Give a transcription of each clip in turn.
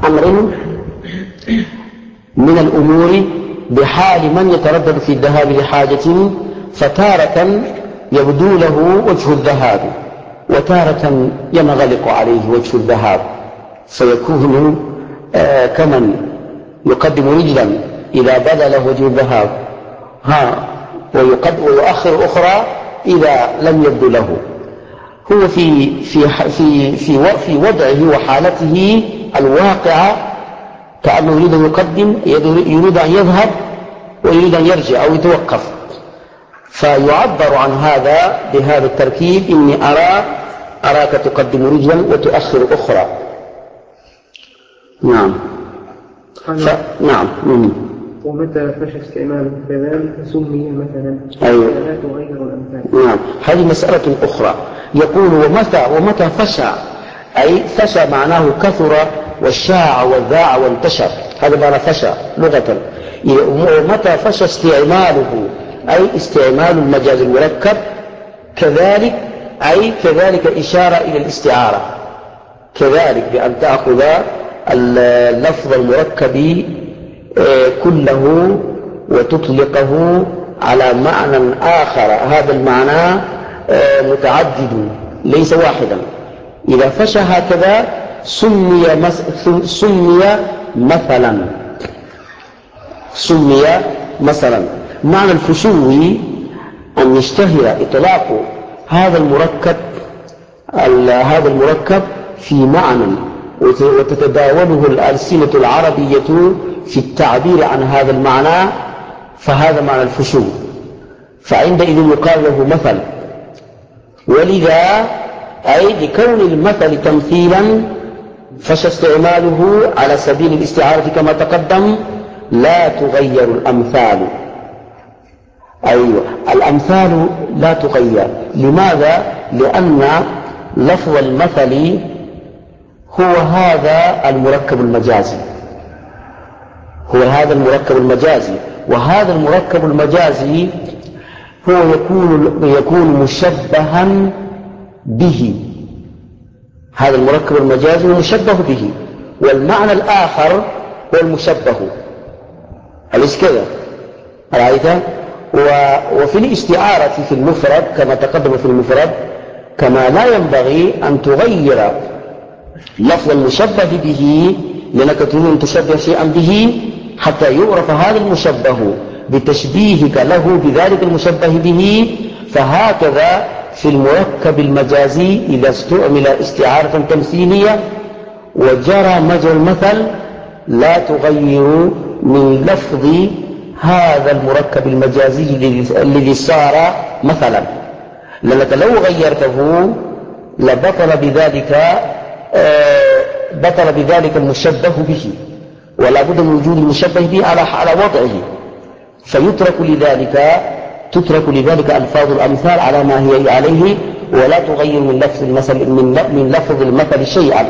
أمر من الأمور بحال من يتردد في الذهاب لحاجة، فتارة يبدو له وجه الذهاب وتارة ينغلق عليه وجه الذهاب، فيكون كمن يقدم رجلا إذا بدا له وجه الذهاب ويؤخر أخرى إذا لم يبدو له. هو في وضعه وحالته الواقعة كأنه يريد أن يقدم، يريد أن يذهب ويريد أن يرجع أو يتوقف، فيعبر عن هذا بهذا التركيب: إني أراك تقدم رجلا وتؤخر أخرى. نعم. نعم. ومتى فشى استعماله كذلك سمي مثلا. أيوة. لا تغير الأمثال. نعم. هذه مسألة أخرى. يقول ومتى فشى، أي فشى معناه كثر وشاع وذاع وانتشر، هذا معنى فشى لغة. ومتى فشى استعماله أي استعمال المجاز المركب، كذلك أي كذلك إشارة إلى الاستعارة، كذلك بأن تأخذ اللفظ المركب كله وتطلقه على معنى آخر، هذا المعنى متعدد ليس واحدا. إذا فشى هكذا سمي مثلا. معنى الفشو أن يشتهر إطلاق هذا المركب في معنى وتتداوله الألسنة العربية في التعبير عن هذا المعنى، فهذا معنى الفشو، فعندئذ يقال له مثل. ولذا أي لكون المثل تمثيلا فشى استعماله على سبيل الاستعارة كما تقدم. لا تغير الأمثال، أيوة الأمثال لا تغير. لماذا؟ لأن لفظ المثل هو هذا المركب المجازي، وهذا المركب المجازي هو يكون مشبها به. هذا المركب المجازي مشبه به، والمعنى الآخر هو المشبه. أليس كذا؟ رأيت؟ وفي الاستعارة في المفرد كما تقدم في المفرد، كما لا ينبغي أن تغير لفظ المشبه به، لأنك تريد أن تشبه شيئا به حتى يعرف هذا المشبه بتشبيهك له بذلك المشبه به. فهكذا في المركب المجازي إذا استعمل استعارة تمثيلية وجرى مجرى المثل لا تغير من لفظ هذا المركب المجازي الذي صار مثلا، لأنك لو غيرته لبطل بذلك المشبه به، ولا بد من وجود المشبه به على وضعه، تترك لذلك ألفاظ الأمثال على ما هي عليه، ولا تغير من لفظ المثل شيئا.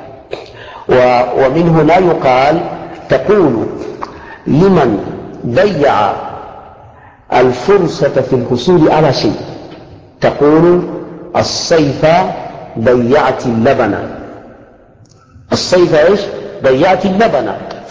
ومن هنا يقال تقول لمن ضيع الفرصة في الحصول على شيء، تقول الصيف ضيعت اللبن. الصيف ايش؟ ضيعت اللبن.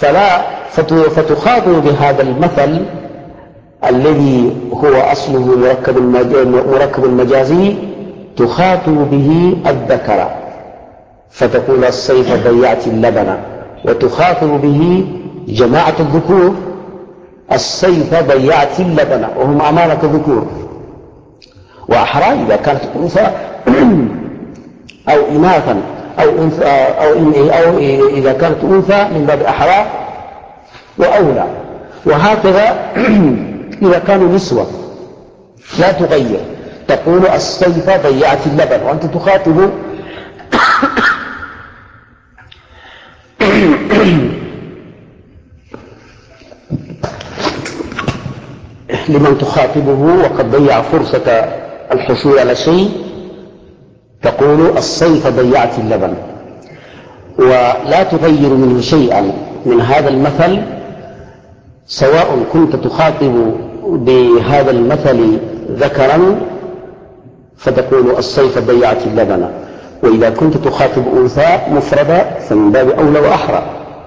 فتخاطب بهذا المثل الذي هو أصله مركب المجازي، تخاطب به الذكر فتقول الصيف ضيعت اللبن، وتخاطب به جماعة الذكور الصيف ضيعت اللبن، وهم أمانة ذكور وأحرى إذا كانت أنثى أو إناثا أو إذا كانت أنثى من باب أحرى وأولى، وهكذا إذا كانوا نسوة لا تغير، تقول الصيف ضيعت اللبن، وأنت تخاطب لمن تخاطبه وقد ضيع فرصة الحصول على شيء، تقول الصيف ضيعت اللبن، ولا تغير منه شيئا من هذا المثل، سواء كنت تخاطب بهذا المثل ذكرا فتقول الصيف ضيعت اللبن، وإذا كنت تخاطب أنثى مفردة فمن باب أولى وأحرى،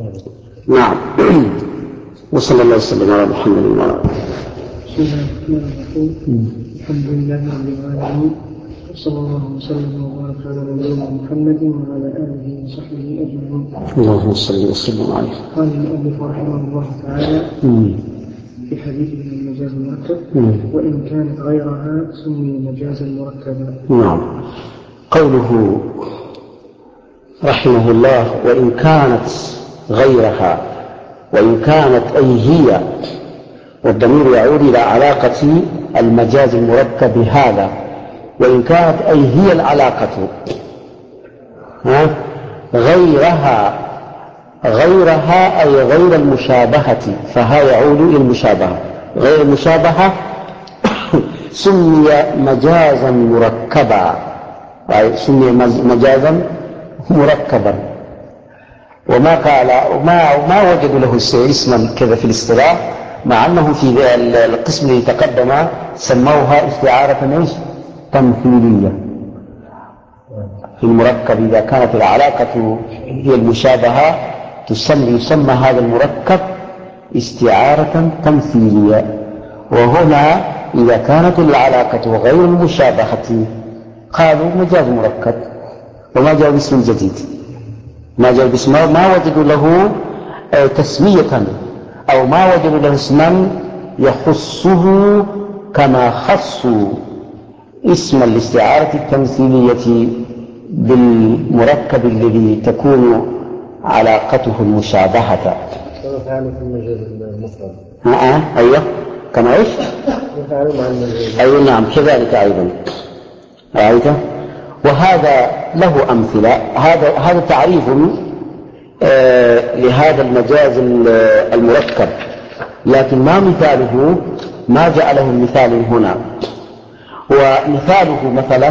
نعم. وصلى الله وسلم على محمد وعلى آله. بسم الله الرحمن الرحيم. الحمد لله رب العالمين، وصلى الله وسلم وبارك على نبينا محمد وعلى آله وصحبه أجمعين. اللهم صل وسلم عليه. قال المؤلف رحمه الله تعالى في حديث من المجاز المركب: وإن كانت غيرها سمي مجازا مركبا. نعم. قوله رحمه الله: وإن كانت غيرها، وإن كانت أي هي، والضمير يعود إلى علاقة المجاز المركب هذا. وإن كانت أي هي العلاقة غيرها أي غير المشابهة، فها يعود إلى المشابهة. غير المشابهة سمي مجازا مركبا، أي سمي مجازا مركبا. وما قال ما وجدوا له اسما كذا في الاصطلاح، مع أنه في القسم الذي تقدم سموها استعارة تمثيلية. في المركب إذا كانت العلاقة هي المشابهة يسمى هذا المركب استعارة تمثيلية. وهنا إذا كانت العلاقة غير المشابهة قالوا مجاز مركب، وما جاء باسم جديد، ما جاء باسم، ما وجدوا له تسمية، أو ما وجدوا له اسما يخصه كما خصوا اسم الاستعارة التمثيلية بالمركب الذي تكون علاقته المشابهة. يفعل في المجاز المفرد. أيوة، كما إيش؟ يفعل مع المجاز. أيوة نعم، كذلك أيضا. رأيته؟ وهذا له أمثلة. هذا تعريف لهذا المجاز المركب، لكن ما مثاله، ما جاء له المثال هنا. ومثاله مثلا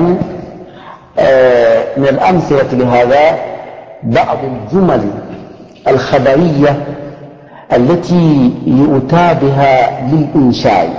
من الأمثلة لهذا بعض الجمل الخبرية التي يؤتى بها للإنشاء،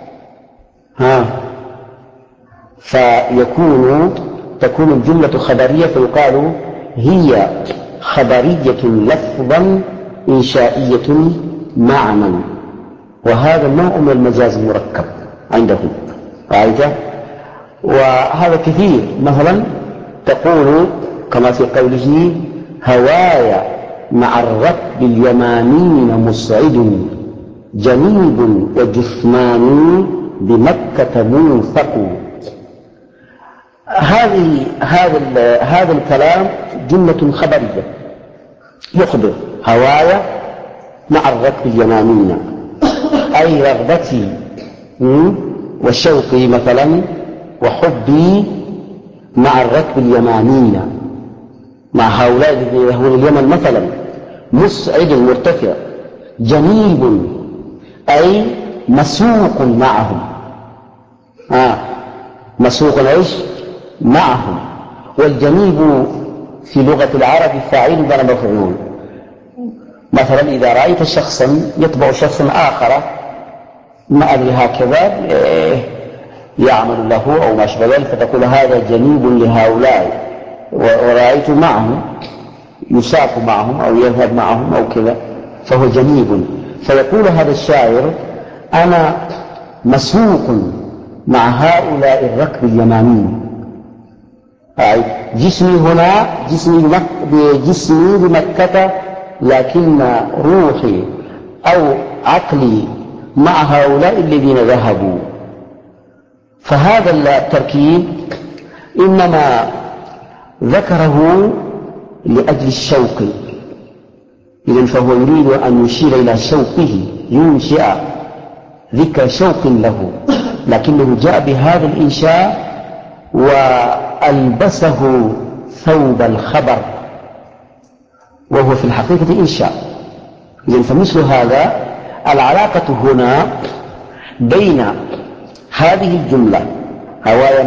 تكون الجملة خبرية، فيقال هي خبرية لفظا إنشائية معنى. وهذا نوع من المجاز المركب عندهم. رأيته؟ وهذا كثير. مثلا تقول كما في قوله: هواي مع الركب اليمانين مسعد، جنيب وجثمان بمكة موثق. هذا الكلام جملة خبرية، يخبر هواي مع الركب اليمانين، أي رغبتي وشوقي مثلا وحبي مع الركب اليمانين، مع هؤلاء الذين يهون اليمن مثلا. مسعد مرتفع، جنيب أي مسوق معهم، مسوق ايش؟ معهم. والجنيب في لغة العرب فاعل بلا مفعول. مثلا إذا رأيت شخصا يتبع شخصا آخر، ما أدري هكذا يعمل له أو ما شابه ذلك، فتقول هذا جنيب لهؤلاء، ورأيت معهم يساق معهم أو يذهب معهم أو كذا، فهو جنيب. فيقول هذا الشاعر: أنا مسوق مع هؤلاء الركب اليمانيين. جسمي هنا جسمي بمكة، لكن روحي أو عقلي مع هؤلاء الذين ذهبوا. فهذا التركيب إنما ذكره لأجل الشوق، إذن فهو يريد أن يشير إلى شوقه، ينشئ ذكر شوق له، لكنه جاء بهذا الإنشاء وألبسه ثوب الخبر، وهو في الحقيقة إنشاء. إذن فمثل هذا العلاقة هنا بين هذه الجملة هواي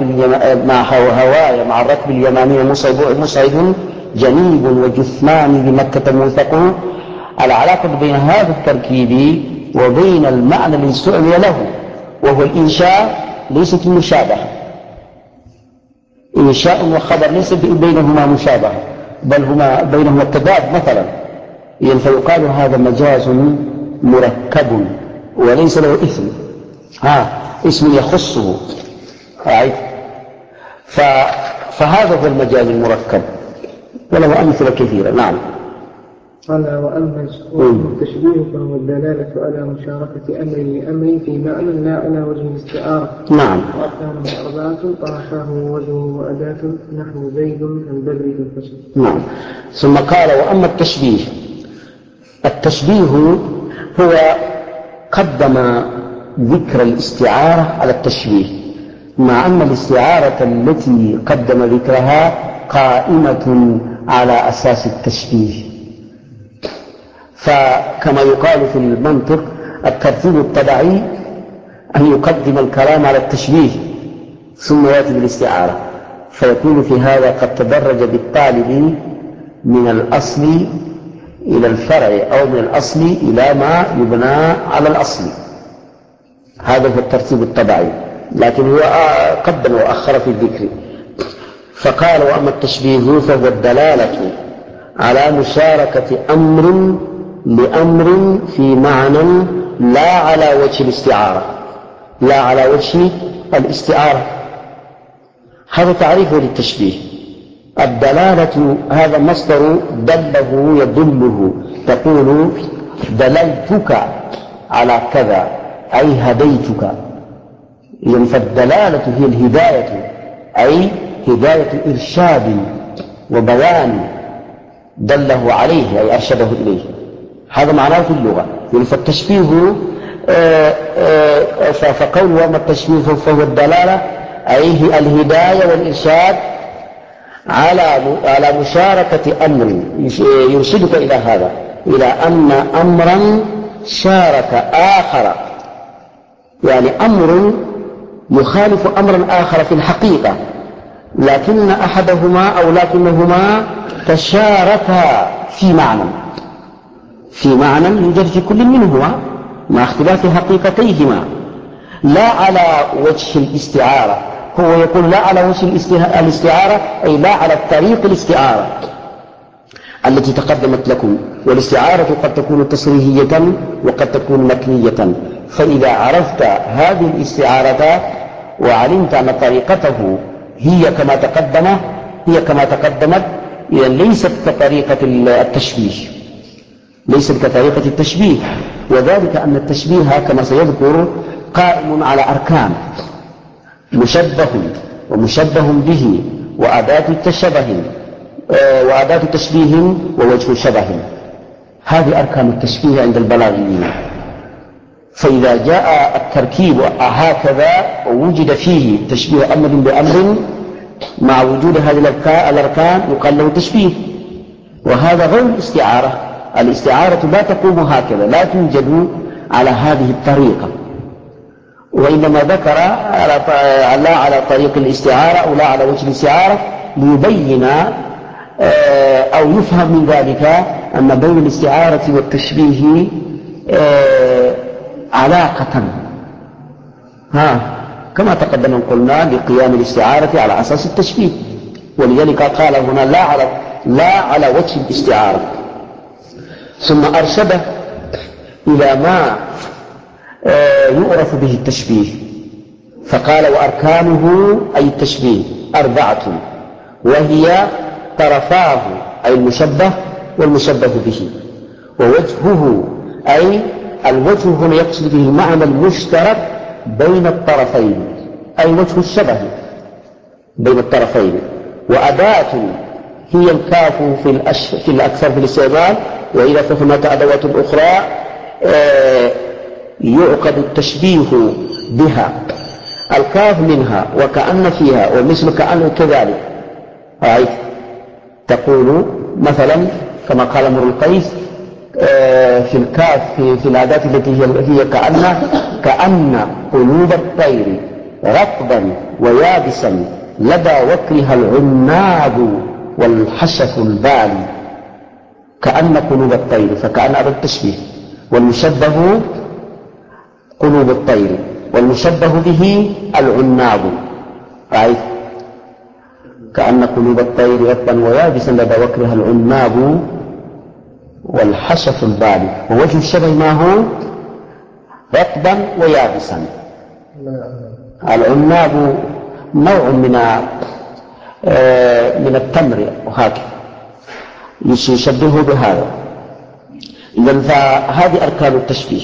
مع الركب اليماني مصعد جنيب وجثمان بمكة موثق، العلاقة بين هذا التركيب وبين المعنى الذي استعمل له وهو الإنشاء ليست المشابهة. إنشاء وخبر ليس بينهما مشابهة، بل هما بينهما التضاد. مثلا إذن فيقال هذا مجاز مركب وليس له اسم، اسم يخصه. فهذا هو المجاز المركب وله أمثلة كثيرة. نعم. قال وأما التشبيه فهو الدلالة على مشاركة أمر لأمر في معنى لا على وجه الاستعارة. نعم. وأركانه 4 طرفاه وجهه وأداة نحو زيد البر في الفصل. نعم. ثم قال وأما التشبيه هو قدم ذكر الاستعارة على التشبيه، مع أن الاستعارة التي قدم ذكرها قائمة على أساس التشبيه. فكما يقال في المنطق الترتيب الطبيعي أن يقدم الكلام على التشبيه ثم يأتي بالاستعارة، فيكون في هذا قد تدرج بالطالب من الأصل إلى الفرع أو من الأصل إلى ما يبنى على الأصل. هذا هو الترتيب الطبيعي، لكن هو قدم وأخر في الذكر. فقال وأما التشبيه فهو الدلالة على مشاركة أمر لأمر في معنى لا على وجه الاستعارة، لا على وجه الاستعارة. هذا تعريفه للتشبيه. الدلالة هذا مصدر دله يدله، تقول دللتك على كذا أي هديتك. يعني فالدلالة هي الهداية، أي هداية إرشاد وبيان دله عليه أي أرشده إليه. هذا معناه في اللغة. يعني فالتشبيه فقول وما التشبيه فهو الدلالة أي الهداية والإرشاد على مشاركة أمر يرشدك إلى هذا، إلى أن أمرا شارك آخر، يعني أمر يخالف أمرا آخر في الحقيقة، لكن أحدهما أو لكنهما تشاركا في معنى يوجد في كل منهما مع اختلاف حقيقتيهما، لا على وجه الاستعارة. هو يقول لا على وجه الاستعارة أي لا على طريق الاستعارة التي تقدمت لكم. والاستعارة قد تكون تصريحية وقد تكون مكنية. فإذا عرفت هذه الاستعارة وعلمت أن طريقته هي كما تقدمت، إذا ليست كطريقة التشبيه، ليست كطريقة التشبيه. وذلك أن التشبيه كما سيذكر قائم على أركان: مشبه ومشبه به وأداة تشبيه ووجه شبه. هذه أركان التشبيه عند البلاغيين. فإذا جاء التركيب هكذا ووجد فيه تشبيه أمر بأمر مع وجود هذه الأركان يقال له تشبيه. وهذا غير الاستعارة. الاستعارة لا تقوم هكذا، لا توجد على هذه الطريقة، وإنما ذكر لا على طريق الاستعارة أو لا على وجه الاستعارة ليبين أو يفهم من ذلك أن بين الاستعارة والتشبيه علاقة، كما تقدم قلنا لقيام الاستعارة على أساس التشبيه. ولذلك قال هنا لا على وجه الاستعارة. ثم أرشد إلى ما يعرف به التشبيه، فقال وأركانه أي التشبيه 4، وهي طرفاه أي المشبه والمشبه به، ووجهه أي الوجه هنا يقصد به المعنى المشترك بين الطرفين أي وجه الشبه بين الطرفين، وأداة هي الكاف في الأكثر في الاستعمال، وإذا فهمت أدوات أخرى يعقد التشبيه بها. الكاف منها وكأن فيها ومثل كأن كذلك. تقول مثلا كما قال امرؤ القيس في الكاف في الأداة التي هي كأن قلوب الطير رطبا ويابسا لدى وكرها العناب والحشف البالي. كأن قلوب الطير، فكأن هذا التشبيه. والمشبه قلوب الطير والمشبه به العناب. كأن قلوب الطير رطبا ويابسا لدى وكرها العناب والحشف البالي. ووجه الشبه ما هو رطبا ويابسا. العناب نوع من التمر وهكذا يشبهه بهذا. إذن فهذه أركان التشبيه،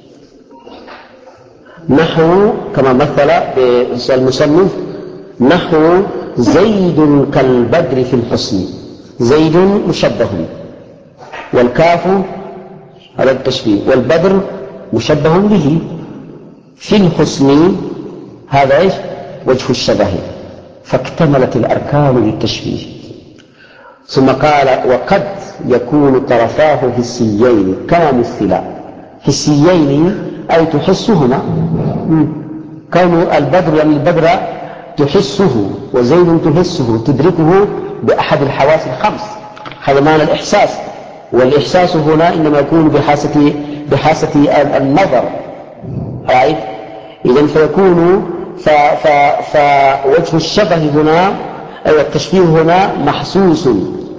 نحو كما مثل المصنف نحو زيد كالبدر في الحسن. زيد مشبه والكاف على التشبيه والبدر مشبه به في الحسن، هذا ايش؟ وجه الشبه، فاكتملت الأركان للتشبيه. ثم قال وقد يكون طرفاه حسيين كما مثلا. حسيين أي تحسهما، كون البدر يعني البدر تحسه وزيد تحسه تدركه بأحد الحواس الخمس، هذا معنى الإحساس. والإحساس هنا إنما يكون بحاسة النظر، رأيت؟ إذن فيكون فوجه الشبه هنا أو التشبيه هنا محسوس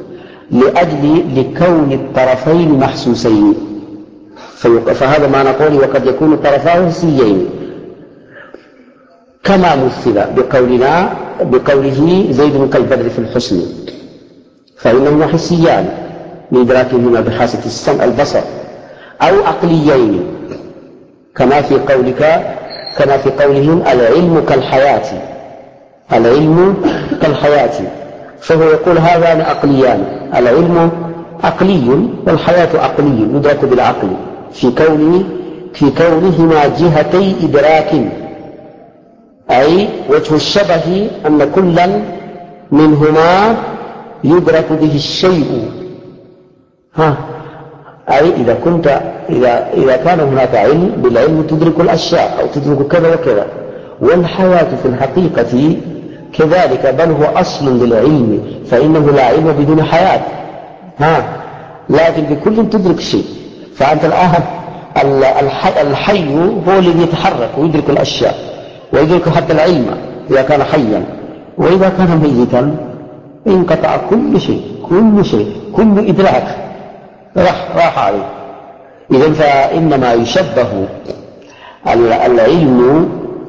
لكون الطرفين محسوسين، فهذا ما نقول وقد يكون الطرفان حسيين كما مثل بقوله زيد كالبدر في الحسن، فإنهما حسيان لإدراكهما بحاسة السمع البصر، أو عقليين كما في قولهم العلم كالحياة. العلم كالحياة، فهو يقول هذان عقليان، العلم عقلي والحياة عقلي يدرك بالعقل في كونهما جهتي إدراك. أي وجه الشبه أن كلا منهما يدرك به الشيء. أي إذا كان هناك علم، بالعلم تدرك الأشياء أو تدرك كذا وكذا. والحياة في الحقيقة كذلك، بل هو أصل للعلم، فإنه لا علم بدون حياة. لكن بكل تدرك شيء. فأنت الآن الحي هو الذي يتحرك ويدرك الأشياء ويدرك حتى العلم إذا كان حيا، وإذا كان ميتا انقطع كل شيء، كل إدراك راح عليه. إذن فإنما يشبه العلم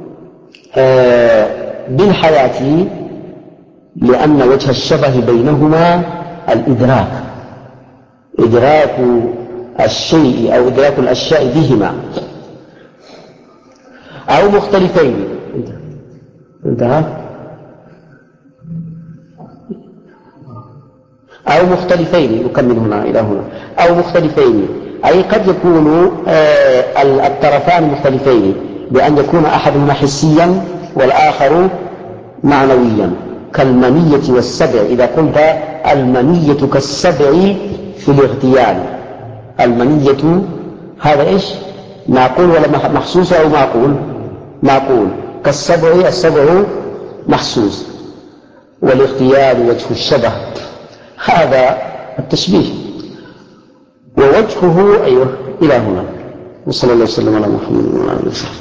بالحياة لأن وجه الشبه بينهما الإدراك، إدراك الشيء أو إدراك الأشياء بهما، أو مختلفين. انتهى. أو مختلفين، نكمل هنا إلى هنا. أو مختلفين أي قد يكون الطرفان مختلفين بأن يكون أحدهما حسيا والآخر معنويا، كالمنية والسبع. إذا قلت المنية كالسبع في الاغتيال، المنية هذا إيش؟ معقول ولا محسوس أو معقول. كالسبع، السبع محسوس، والاغتيال وجه الشبه، هذا التشبيه. ووجهه إلى هنا. وصلى الله وسلم على محمد وعلى آله وصحبه.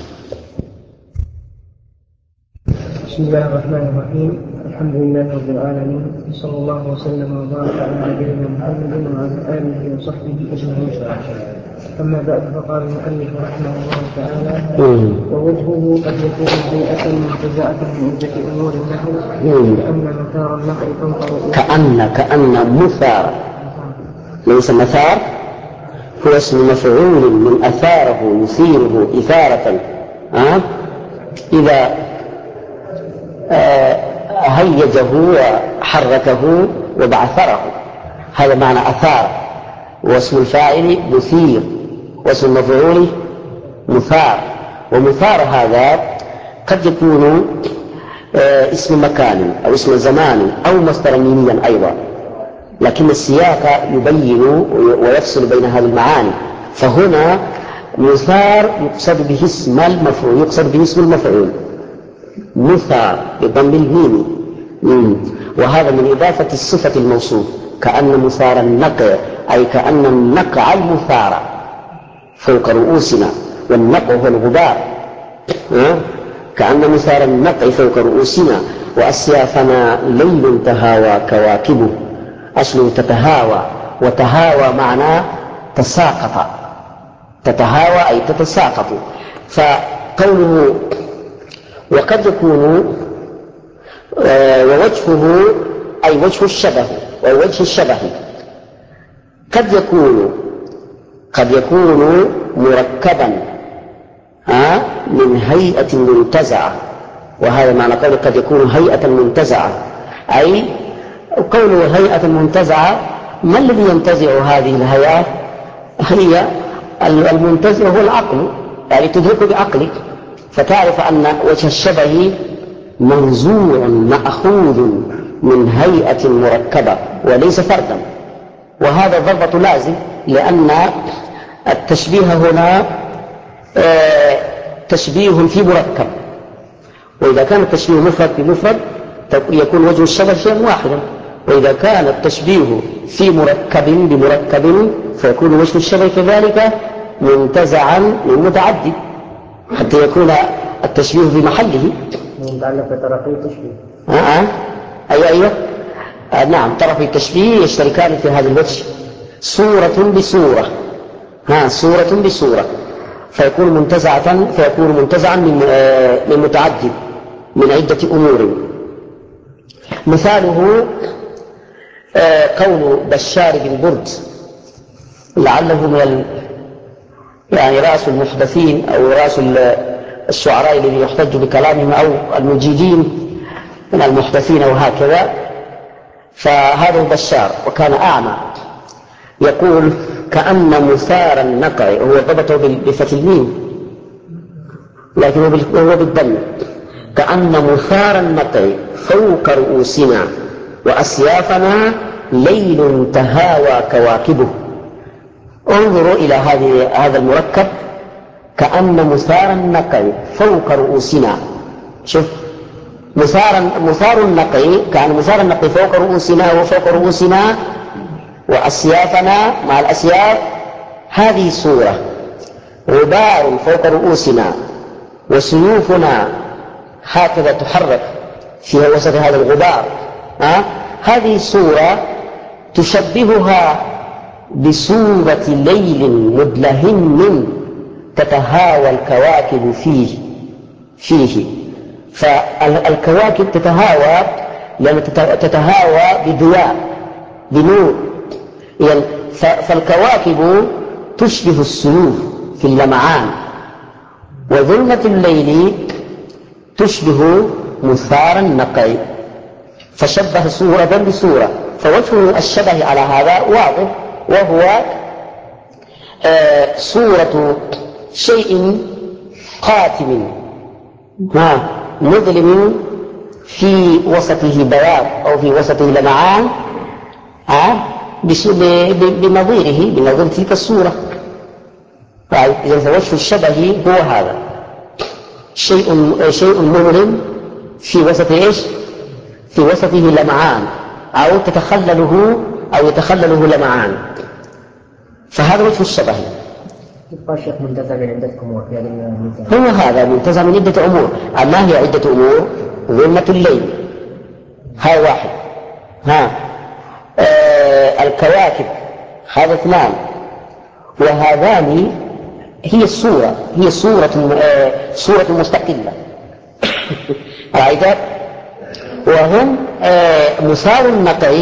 بسم الله الرحمن الرحيم. الحمد لله رب العالمين، صلى الله وسلم وبارك على نبينا محمد وعلى آله وصحبه أجمعين. أما بعد، فقال المؤلف رحمه الله تعالى ووجهه قد يكون هيئة منتزعة من عدة أمور النحو، كأن مثار النحو تنطر كأن مثار، ليس مثار، هو اسم مفعول من أثاره يثيره إثارة. إذا هيجه وحركه وبعثره، هذا معنى أثار. واسم الفاعل مثير، واسم المفعول مثار. ومثار هذا قد يكون اسم مكان أو اسم زمان أو مصدر ميميا أيضا، لكن السياق يبين ويفصل بين هذه المعاني. فهنا مثار يقصد به اسم المفعول، مثار بضم الميم، وهذا من إضافة الصفة الموصوف، كأن مثار النقع، أي كأن النقع المثار فوق رؤوسنا، والنقع هو الغبار، كأن مثار النقع فوق رؤوسنا. وأسيافنا ليل تهاوى كواكبه، أصله تتهاوى، وتهاوى معناه تساقط، تتهاوى أي تتساقط. فقوله وقد يكون ووجهه أي وجه الشبه، ووجه الشبه قد يكون مركبا من هيئة منتزعة، وهذا معنى قوله قد يكون هيئة منتزعة، أي قوله هيئة منتزعة. ما الذي ينتزع هذه الهيئات؟ هي المنتزع هو العقل، يعني تدركه بعقلك، فتعرف أن وجه الشبه منزوع مأخوذ من هيئة مركبة وليس فردا، وهذا ضربة لازم، لأن التشبيه هنا تشبيه في مركب، وإذا كان التشبيه مفرد بمفرد يكون وجه الشبه شيئا واحدا، وإذا كان التشبيه في مركب بمركب فيكون وجه الشبه كذلك منتزعا من متعدد، حتى يكون التشبيه في محله. متعلق بطرفي التشبيه. أيوة. نعم، طرفي التشبيه يشتركان في هذا الوجه، صورة بصورة، صورة بصورة، فيكون منتزعا من متعدد من عدة أمور. مثاله قول بشار بن برد، لعله من يعني رأس المحدثين أو رأس الشعراء الذين يحتج بكلامهم أو المجيدين من المحدثين وهكذا. فهذا بشار وكان أعمى، يقول كأن مثار النقع، هو ضبطه بفتح الميم لكن هو بالضم، كأن مثار النقع فوق رؤوسنا وأسيافنا ليل تهاوى كواكبه. انظروا إلى هذا المركب، كأن مثار النقع فوق رؤوسنا. شوف، مثار النقع، كان مثار النقع فوق رؤوسنا وفوق رؤوسنا وأسيافنا مع الأسياف، هذه صورة. غبار فوق رؤوسنا وسيوفنا هكذا تحرك في وسط هذا الغبار، هذه صورة تشبهها بصورة ليل مدلهم تتهاوى الكواكب فيه. فالكواكب تتهاوى لأن تتهاوى بضياء بنور، يعني فالكواكب تشبه السيوف في اللمعان، وظلمة الليل تشبه مثار النقع، فشبه صورة بصورة. فوجه الشبه على هذا واضح، وهو صورة شيء قاتم مظلم في وسطه بياض أو في وسطه لمعان بنظير تلك الصورة. إذا وجه الشبه هو هذا، شيء مظلم في وسط في وسطه لمعان أو يتخلله لمعان، فهذا وجه الشبه. الشيخ منتزع من عدة أمور، هو هذا منتزع من عدة أمور. ما هي عدة أمور؟ ظلمة الليل، هذا واحد، الكواكب هذا اثنان، وهذان هي صورة مستقلة رأيت، وهم مثار النقع.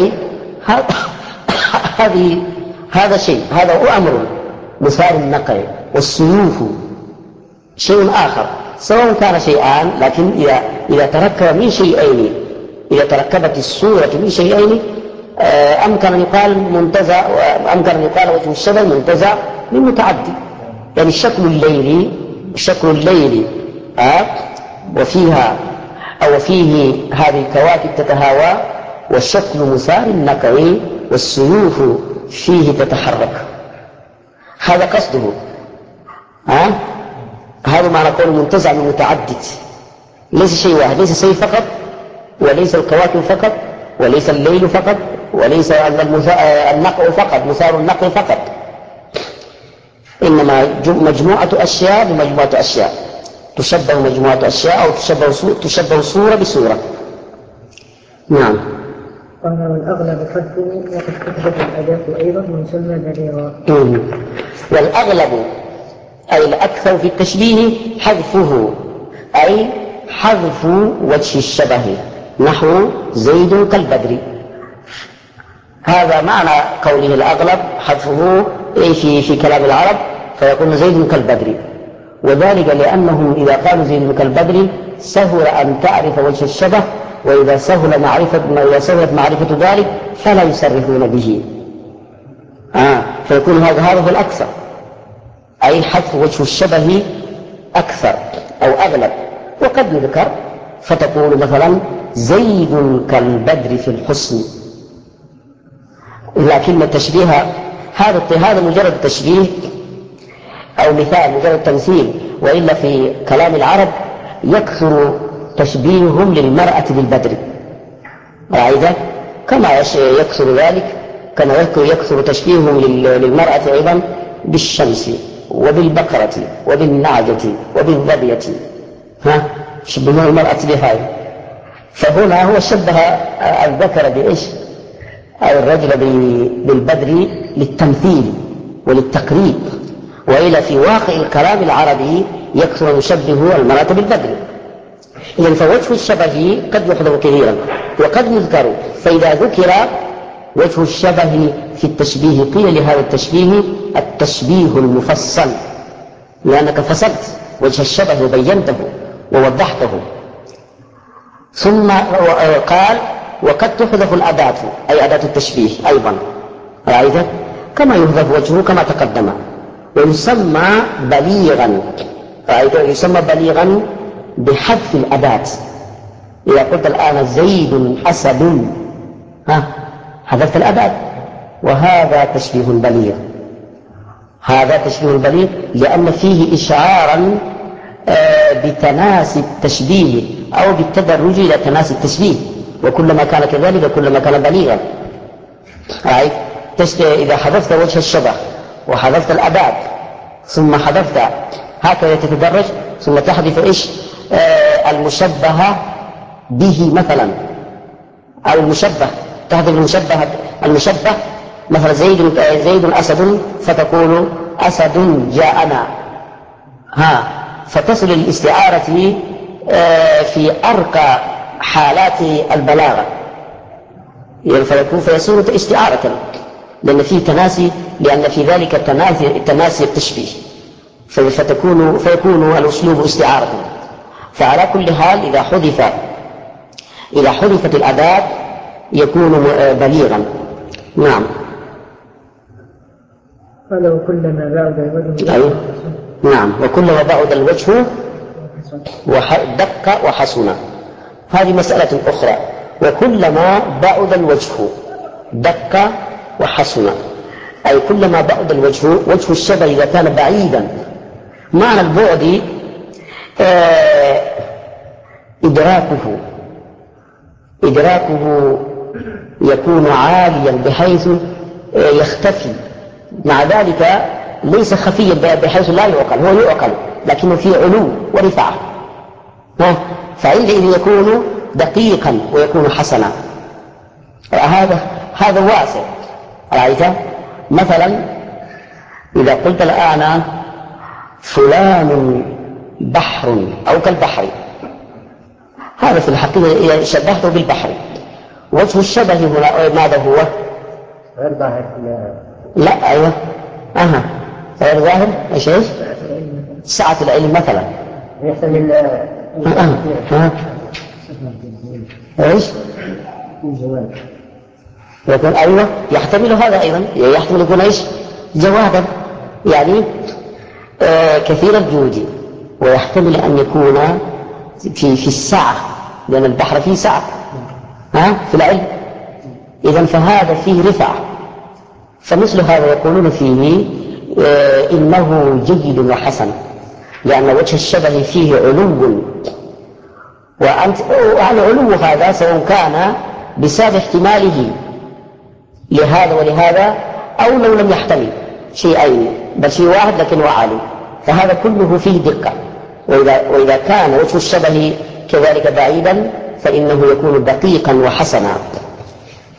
هذا شيء، هذا هو أمر مثار النقع، والسيوف شيء آخر، سواء كان شيئان، لكن إذا تركب من شيئين، إذا تركبت الصورة من شيئين أمكن أن يقال وجه الشبه منتزع من متعدد. يعني شكل الليل وفيه هذه الكواكب تتهاوى، والشكل مثار النقع والسيوف فيه تتحرك. هذا قصده، هذا معنى قول منتزع من متعدد، ليس شيء واحد، ليس شيء فقط، وليس الكواكب فقط، وليس الليل فقط، وليس النقع فقط، مثار النقع فقط، إنما مجموعة أشياء بمجموعة أشياء، تشبه مجموعة أشياء أو تشبه صورة بصورة. نعم. قال والأغلب حذفه وقد تحدث الأداة أيضا ويسمى بليغا. والأغلب أي الأكثر في التشبيه حذفه، أي حذف وجه الشبه، نحو زيد كالبدر. هذا معنى قوله الأغلب حذفه في كلام العرب، فيقول زيد كالبدر، وذلك لأنهم إذا قالوا زيد كالبدر سهل أن تعرف وجه الشبه، وإذا سهلت معرفة ذلك فلا يصرفون به، فيكون هذا هو الأكثر، أي حذف وجه الشبه أكثر أو أغلب. وقد يذكر فتقول مثلا زيد كالبدر في الحسن، لكن التشبيه هذا مجرد تشبيه أو مثال، مجرد تمثيل، وإلا في كلام العرب يكثر تشبيههم للمرأة بالبدر، رأيت كما يكثر ذلك، كما يكثر تشبيههم للمرأة أيضا بالشمس وبالبقرة وبالنعجة وبالظبية، شبهون المرأة بهذه. فهنا هو شبه الذكر بإيش أو الرجل بالبدر للتمثيل وللتقريب، وإلا في واقع الكلام العربي يكثر يشبه المرأة بالبدر. إذن فوجه الشبه قد يحذف كثيرا وقد يذكر، فإذا ذكر وجه الشبه في التشبيه قيل لهذا التشبيه التشبيه المفصل، لأنك فصلت وجه الشبه وبينته ووضحته. ثم قال وقد تحذف الأداة أي أداة التشبيه أيضا، رأيت كما يحذف وجهه كما تقدم، ويسمى بليغا، رأيت يسمى بليغا بحذف الأداة. إذا قلت الآن زيد أسد حذفت الأداة، وهذا تشبيه بليغ، هذا تشبيه بليغ لأن فيه إشعارا بتناسي التشبيه أو بالتدرج إلى تناسي التشبيه، وكلما كان كذلك كلما كان بليغا. رأيت إذا حذفت وجه الشبه وحذفت الأداة ثم حذفت هكذا تتدرج، ثم تحذف إيش المشبه به مثلا، أو المشبه تحذف المشبه مثلا زيد أسد، فتقول أسد جاءنا، فتصل الاستعارة في أرقى حالات البلاغة، فيصير استعارة لأن في ذلك تناسي التشبيه، فيكون الأسلوب استعارة. فعلى كل حال إذا حذفت الأداة يكون بليغا. نعم. قال وكلما بعد الوجه أيوه. نعم، وكلما بعد الوجه دق وحسن، هذه مسألة أخرى. وكلما بعد الوجه دق وحسن، أي كلما بعد وجه الشبه إذا كان بعيدا. معنى البعد إدراكه يكون عاليا بحيث يختفي، مع ذلك ليس خفيا بحيث لا يعقل، هو يعقل لكنه فيه علو ورفعة، فعندئذ يكون دقيقا ويكون حسنا. هذا واسع. رأيت مثلا إذا قلت الآن فلان بحر أو كالبحر، هذا في الحقيقة شبهته بالبحر. وجه الشبه هنا ماذا هو؟ غير ظاهر. لا أيوه غير ظاهر. إيش سعة العلم مثلا يحتمل إيش يكون أيوه يحتمل هذا أيضا، يحتمل يكون إيش جوادا، يعني كثير الجود، ويحتمل أن يكون في السعة، لأن البحر فيه سعة في العلم، إذن فهذا فيه رفعة. فمثل هذا يقولون فيه إنه جيد وحسن، لأن وجه الشبه فيه علو، والعلو هذا سواء كان بسبب احتماله لهذا ولهذا أو لو لم يحتمل شيئين بل شيء واحد لكنه عالي، فهذا كله فيه دقة. وإذا كان وجه الشبه كذلك بعيدا فإنه يكون دقيقا وحسنا.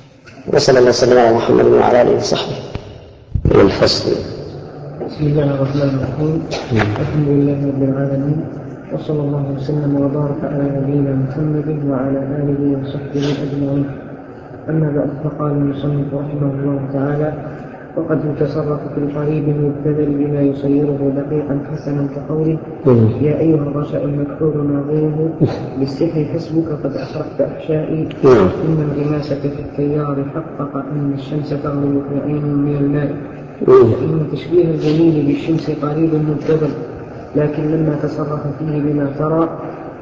وصلى الله وسلم على محمد وعلى آله وصحبه. والفصل. بسم الله الرحمن الرحيم. الحمد لله رب العالمين، وصلى الله وسلم وبارك على نبينا محمد وعلى آله وصحبه أجمعين. أما بعد، فقال المصنف رحمه الله تعالى: وقد يتصرف في القريب المبتذل بما يصيره دقيقا حسنا كقوله: يا أيها الرشأ المكحول ناظره بالسحر حسبك قد أخرجت أحشائي، إن انغماسك في التيار حقق أن الشمس تغرب في عين من الماء. وإن تشبيه الجميل بالشمس قريب مبتذل، لكن لما تصرف فيه بما ترى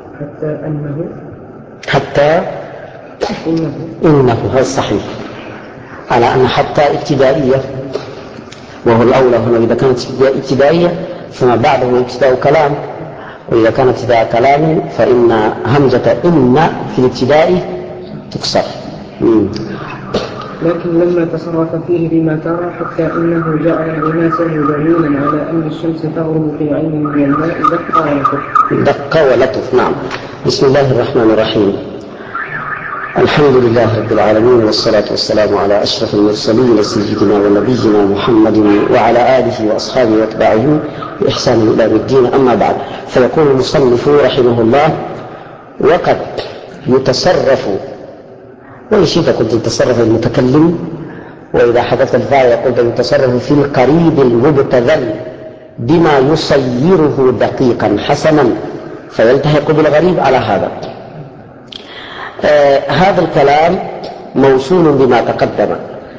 إنه هذا صحيح على أن حتى ابتدائية، وهو الأولى هنا. إذا كانت ابتدائية فما بعده ابتداء كلام، وإذا كانت ابتداء كلام فإن همزة إن في الابتداء تكسر. لكن لما تصرف فيه بما ترى حتى إنه جعل انغماسه دليلا على أن الشمس تغرب في عين من الماء دق ولطف. نعم. بسم الله الرحمن الرحيم. الحمد لله رب العالمين، والصلاة والسلام على أشرف المرسلين سيدنا ونبينا محمد وعلى آله وأصحابه واتباعه بإحسان إلى الدين. أما بعد، فيقول المصنف رحمه الله: وقد يتصرف، وإن شئت قلت يتصرف المتكلم، وإذا حدث الفاعل قلت يتصرف في القريب المبتذل بما يصيره دقيقا حسنا، فيلتحق بالغريب على هذا. هذا الكلام موصول بما تقدم.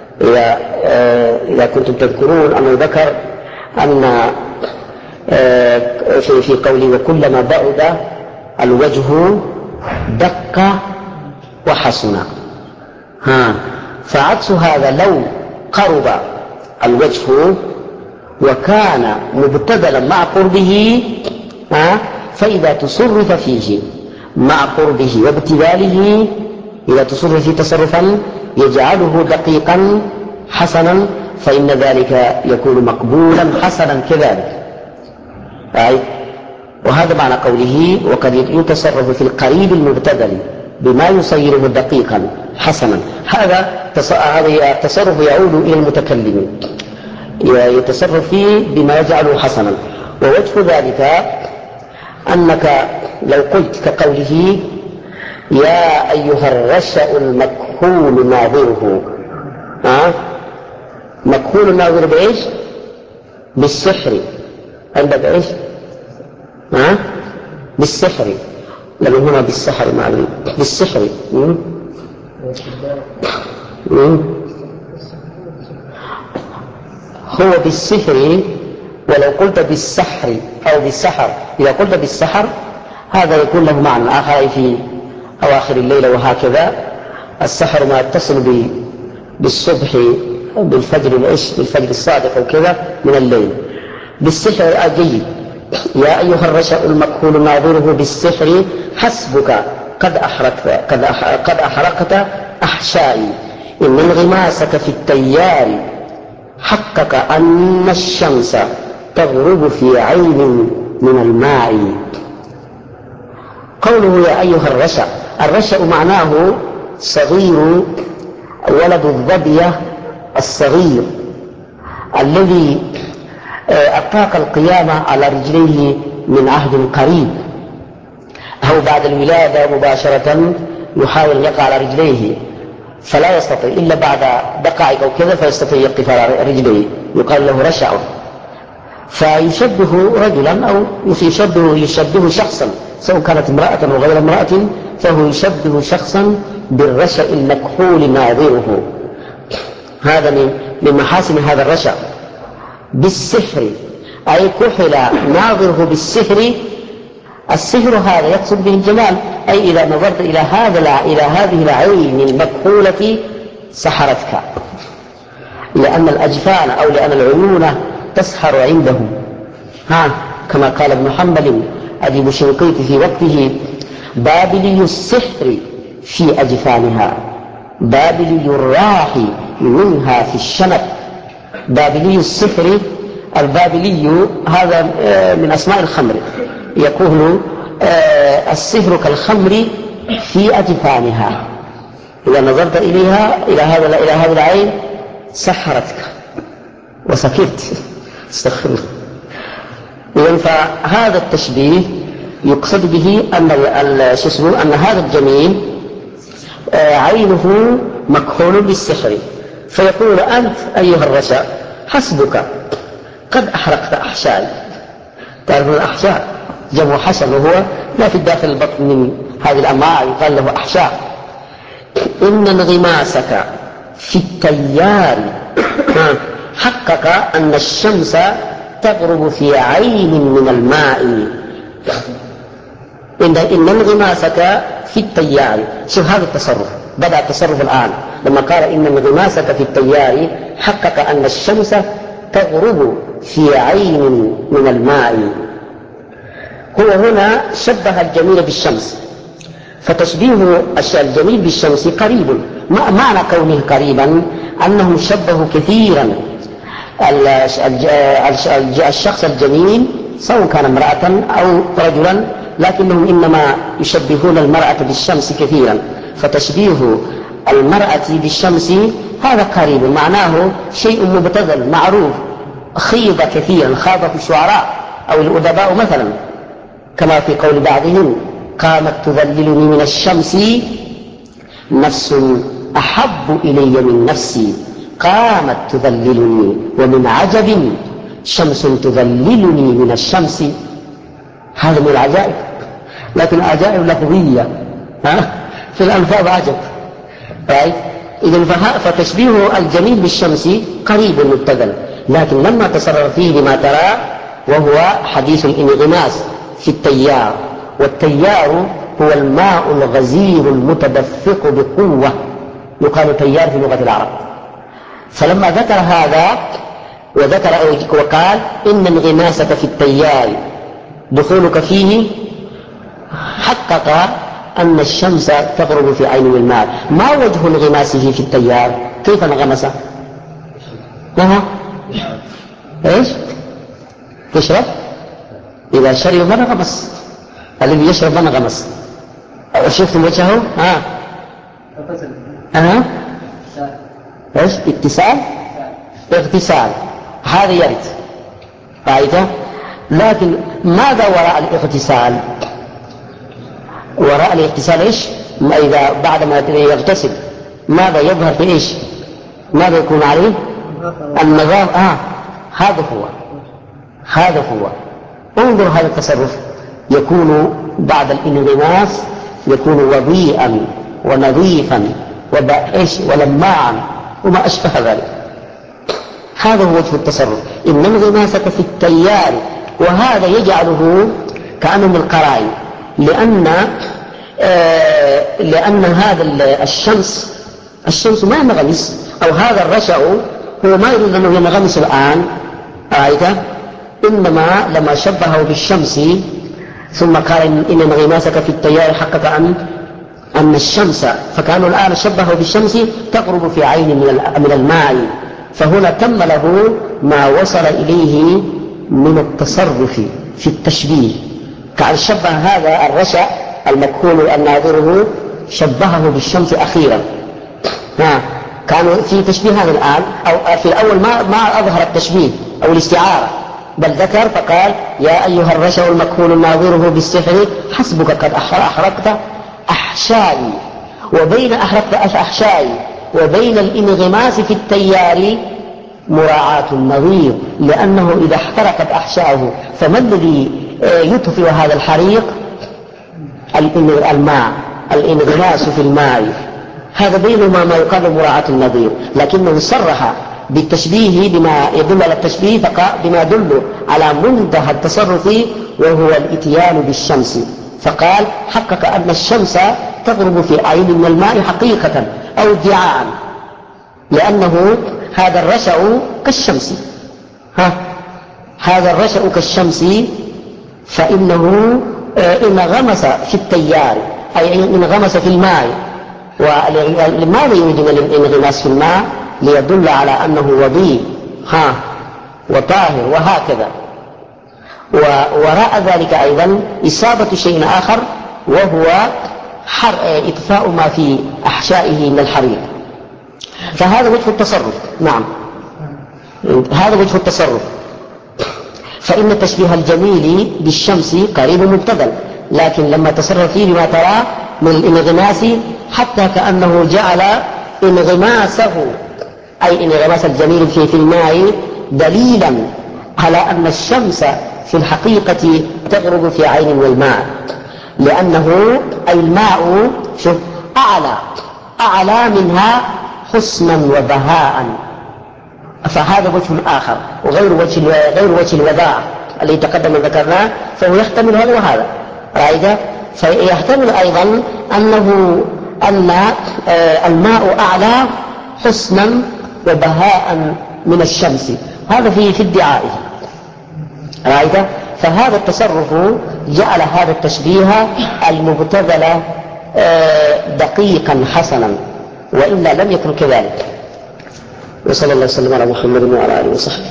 إذا كنتم تذكرون أنه ذكر أن في قوله: وكلما بعد الوجه دق وحسن. فعكس هذا: لو قرب الوجه وكان مبتذلا مع قربه، فإذا تصرف فيه مع قربه وابتذاله، إذا تصرف فيه تصرفا يجعله دقيقا حسنا، فإن ذلك يكون مقبولا حسنا كذلك. وهذا معنى قوله: وقد يتصرف في القريب المبتذل بما يصيره دقيقا حسنا. هذا التصرف يعود إلى المتكلم، يتصرف فيه بما يجعله حسنا. ووجه ذلك أنك لو قلت كقوله: يا أيها الرشأ المكحول ناظره. مكحول ناظر بإيش؟ بالسحر. عندك إيش؟ بالسحر، لأنه هنا بالسحر معنى بالسحر. هو بالسحر. ولو قلت بالسحر أو بالسحر، إذا قلت بالسحر هذا يكون له معنى آخر في أواخر الليل، وهكذا السحر ما يتصل بالصبح بالفجر الصادق وكذا من الليل. بالسحر جيد. يا أيها الرشأ المكحول ناظره بالسحر حسبك قد أحرقت أحشائي، إن انغماسك في التيار حقق أن الشمس تغرب في عين من الماء. قوله يا أيها الرشأ، الرشأ معناه صغير ولد الظبية الصغير الذي أطاق القيامة على رجليه من عهد قريب، أو بعد الولادة مباشرة يحاول أن يقع على رجليه فلا يستطيع إلا بعد دقائق أو كذا فيستطيع يقف على رجليه، يقال له رشأ. فيشبه رجلا أو يشبه شخصا، سواء كانت امرأة أو غير امرأة، فهو يشبه شخصا بالرشأ المكحول ناظره. هذا من محاسن هذا الرشأ. بالسحر أي كحل ناظره بالسحر. السحر هذا يقصد به الجمال، أي إذا نظرت إلى هذه العين المكحولة سحرتك، لأن الأجفان أو لأن العيون تسحر عندهم. كما قال ابن حنبل أديب الشنقيطي في وقته: بابلي السحر في أجفانها، بابلي الراح منها في الشنب. بابلي السحر، البابلي هذا من أسماء الخمر، يقول السحر كالخمر في أجفانها. إذا نظرت إليها إلى هذه العين سحرتك وسكت. استغفر الله. إذن فهذا التشبيه يقصد به أن هذا الجميل عينه مكحول بالسحر، فيقول أنت أيها الرشا حسبك قد أحرقت أحشائي. تعرف الأحشاء جمع حشر، وهو ما في داخل البطن من هذه الأمعاء يقال له أحشاء. إن انغماسك في التيار حقق أن الشمس تغرب في عين من الماء. إن انغماسك في التيار، شوف هذا التصرف، بدأ التصرف الآن لما قال إن انغماسك في التيار حقق أن الشمس تغرب في عين من الماء. هو هنا شبه الجميل بالشمس، فتشبيه الجميل بالشمس قريب. معنى كونه قريبا أنهم شبهوا كثيرا الشخص الجميل سواء كان امرأة أو رجلا، لكنهم إنما يشبهون المرأة بالشمس كثيرا، فتشبيه المرأة بالشمس هذا قريب، معناه شيء مبتذل معروف، خيض كثيرا، خاض في الشعراء أو الأدباء مثلا، كما في قول بعضهم قامت تظللني من الشمس نفس أحب إلي من نفسي، قامت تظللني ومن عجب شمس تظللني من الشمس. هذا من العجائب، لكن العجائب لفظية في الألفاظ عجب. إذن فتشبيه الجميل بالشمس قريب مبتذل، لكن لما تصرف فيه لما ترى وهو حديث الانغماس في التيار، والتيار هو الماء الغزير المتدفق بقوة، يقال تيار في لغة العرب. فلما ذكر هذا وقال إن انغماسك في التيار دخولك فيه حقق أن الشمس تغرب في عين الماء. ما وجه انغماسه في التيار؟ كيف انغمس؟ ايش؟ يشرب؟ إذا شرب ما انغمس، الذي يشرب ما انغمس. شفتم وجهه؟ ايش؟ اتصال؟ اغتسال، هذا يرد قاعدة. لكن ماذا وراء الاغتسال؟ وراء الاغتسال ايش؟ إذا بعد ما يغتسل ماذا يظهر في ايش؟ ماذا يكون عليه؟ النظافة. هذا هو. انظر هذا التصرف، يكون بعد الانغماس يكون وضيئا ونظيفا ولماعا وما أشبه ذلك. هذا هو وجه التصرف، إن انغماسك في التيار، وهذا يجعله كأنه من القرائن، لأن هذا الشمس ما ينغمس، أو هذا الرشع هو ما يريد أنه ينغمس الآن، إنما لما شبهه بالشمس ثم قال إن انغماسك في التيار حقق أن الشمس، فكانوا الآن شبهه بالشمس تغرب في عين من الماء، فهنا تم له ما وصل إليه من التصرف في التشبيه. كان شبه هذا الرشع المكحول الناظره شبهه بالشمس أخيرا. كانوا في تشبيه هذا الآن، أو في الأول ما أظهر التشبيه أو الاستعارة، بل ذكر فقال يا أيها الرشع المكحول الناظره بالسحر حسبك قد أحرقت أحشائي. وبين أحرقت أحشائي وبين الانغماس في التيار مراعاة النظير، لأنه إذا احترقت أحشاؤه فما الذي يطفئ هذا الحريق؟ الماء، الانغماس في الماء، هذا بينهما ما يقال مراعاة النظير، لكنه صرح بالتشبيه بما يدل على التشبيه، بما يدل على منتهى التصرف وهو الاتيان بالشمس، فقال حقق أن الشمس تغرب في عين من الماء حقيقة أو ادعاء، لأنه هذا الرشع كالشمس، هذا الرشع كالشمس، فإنه انغمس في التيار أي انغمس في الماء. ولماذا يريد الانغماس في الماء؟ ليدل على أنه وضيء وطاهر وهكذا. ووراء ذلك أيضا إصابة شيء آخر، وهو إطفاء ما في أحشائه من الحريق. فهذا وجه التصرف. نعم، هذا وجه التصرف. فإن تشبيه الجميل بالشمس قريب مبتذل، لكن لما تصرف فيه بما ترى من الانغماس حتى كأنه جعل انغماسه أي انغماس الجميل في الماء دليلا على أن الشمس في الحقيقة تغرب في عين من الماء، لأنه أي الماء شوف أعلى منها حسنا وبهاء. فهذا وجه آخر وغير وجه الوداع الذي تقدم ذكرناه، فهو يحتمل هذا وهذا. رأيت؟ فيحتمل أيضا أن الماء أعلى حسنا وبهاء من الشمس، هذا في ادعائه. رأيت؟ فهذا التصرف جعل هذا التشبيه المبتذل دقيقا حسنا، وإلا لم يكن كذلك. وصلى الله وسلم على محمد وعلى آله وصحبه.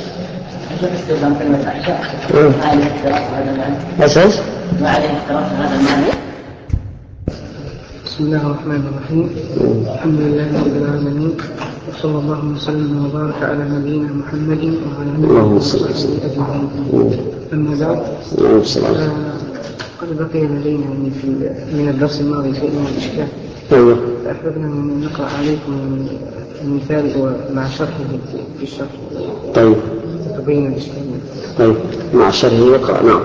ما عليه اختلاف هذا المعنى. بسم الله الرحمن الرحيم. الحمد لله رب العالمين، وصلى الله وسلم وبارك على نبينا محمد وعلى آله وصحبه أجمعين. أما بعد، قد بقي لدينا من الدرس الماضي شيء من الإشكال، فأحببنا أن نقرأ عليكم المثال مع شرحه في الشرح. طيب، تبين الإشكال. طيب، مع شرحه يقرأ. نعم.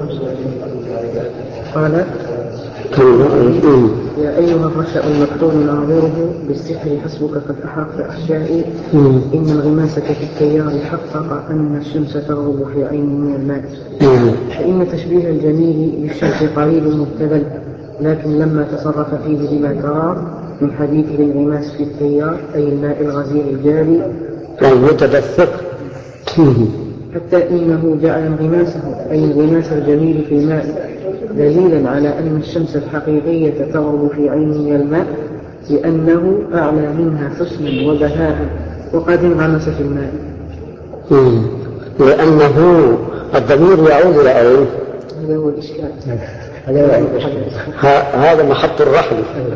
قال: يا أيها الرشأ المكتوب ناظره بالسحر حسبك قد أحاط أحشائي، إن انغماسك في التيار حقق أن الشمس تغرب في عين من الماء. فإن تشبيه الجميل بالشمس قريب مبتذل، لكن لما تصرف فيه بما ترى من حديث الانغماس في التيار أي الماء الغزير الجاري المتدفق، حتى إنه جعل انغماسه أي انغماس الجميل في الماء دليلا على أن الشمس الحقيقية تغرب في عين من الماء، لأنه أعلى منها حسنا وبهاء وقد انغمس في الماء. لأنه الضمير يعود إلى أين؟ هذا هو الإشكال. هذا محط الرحل.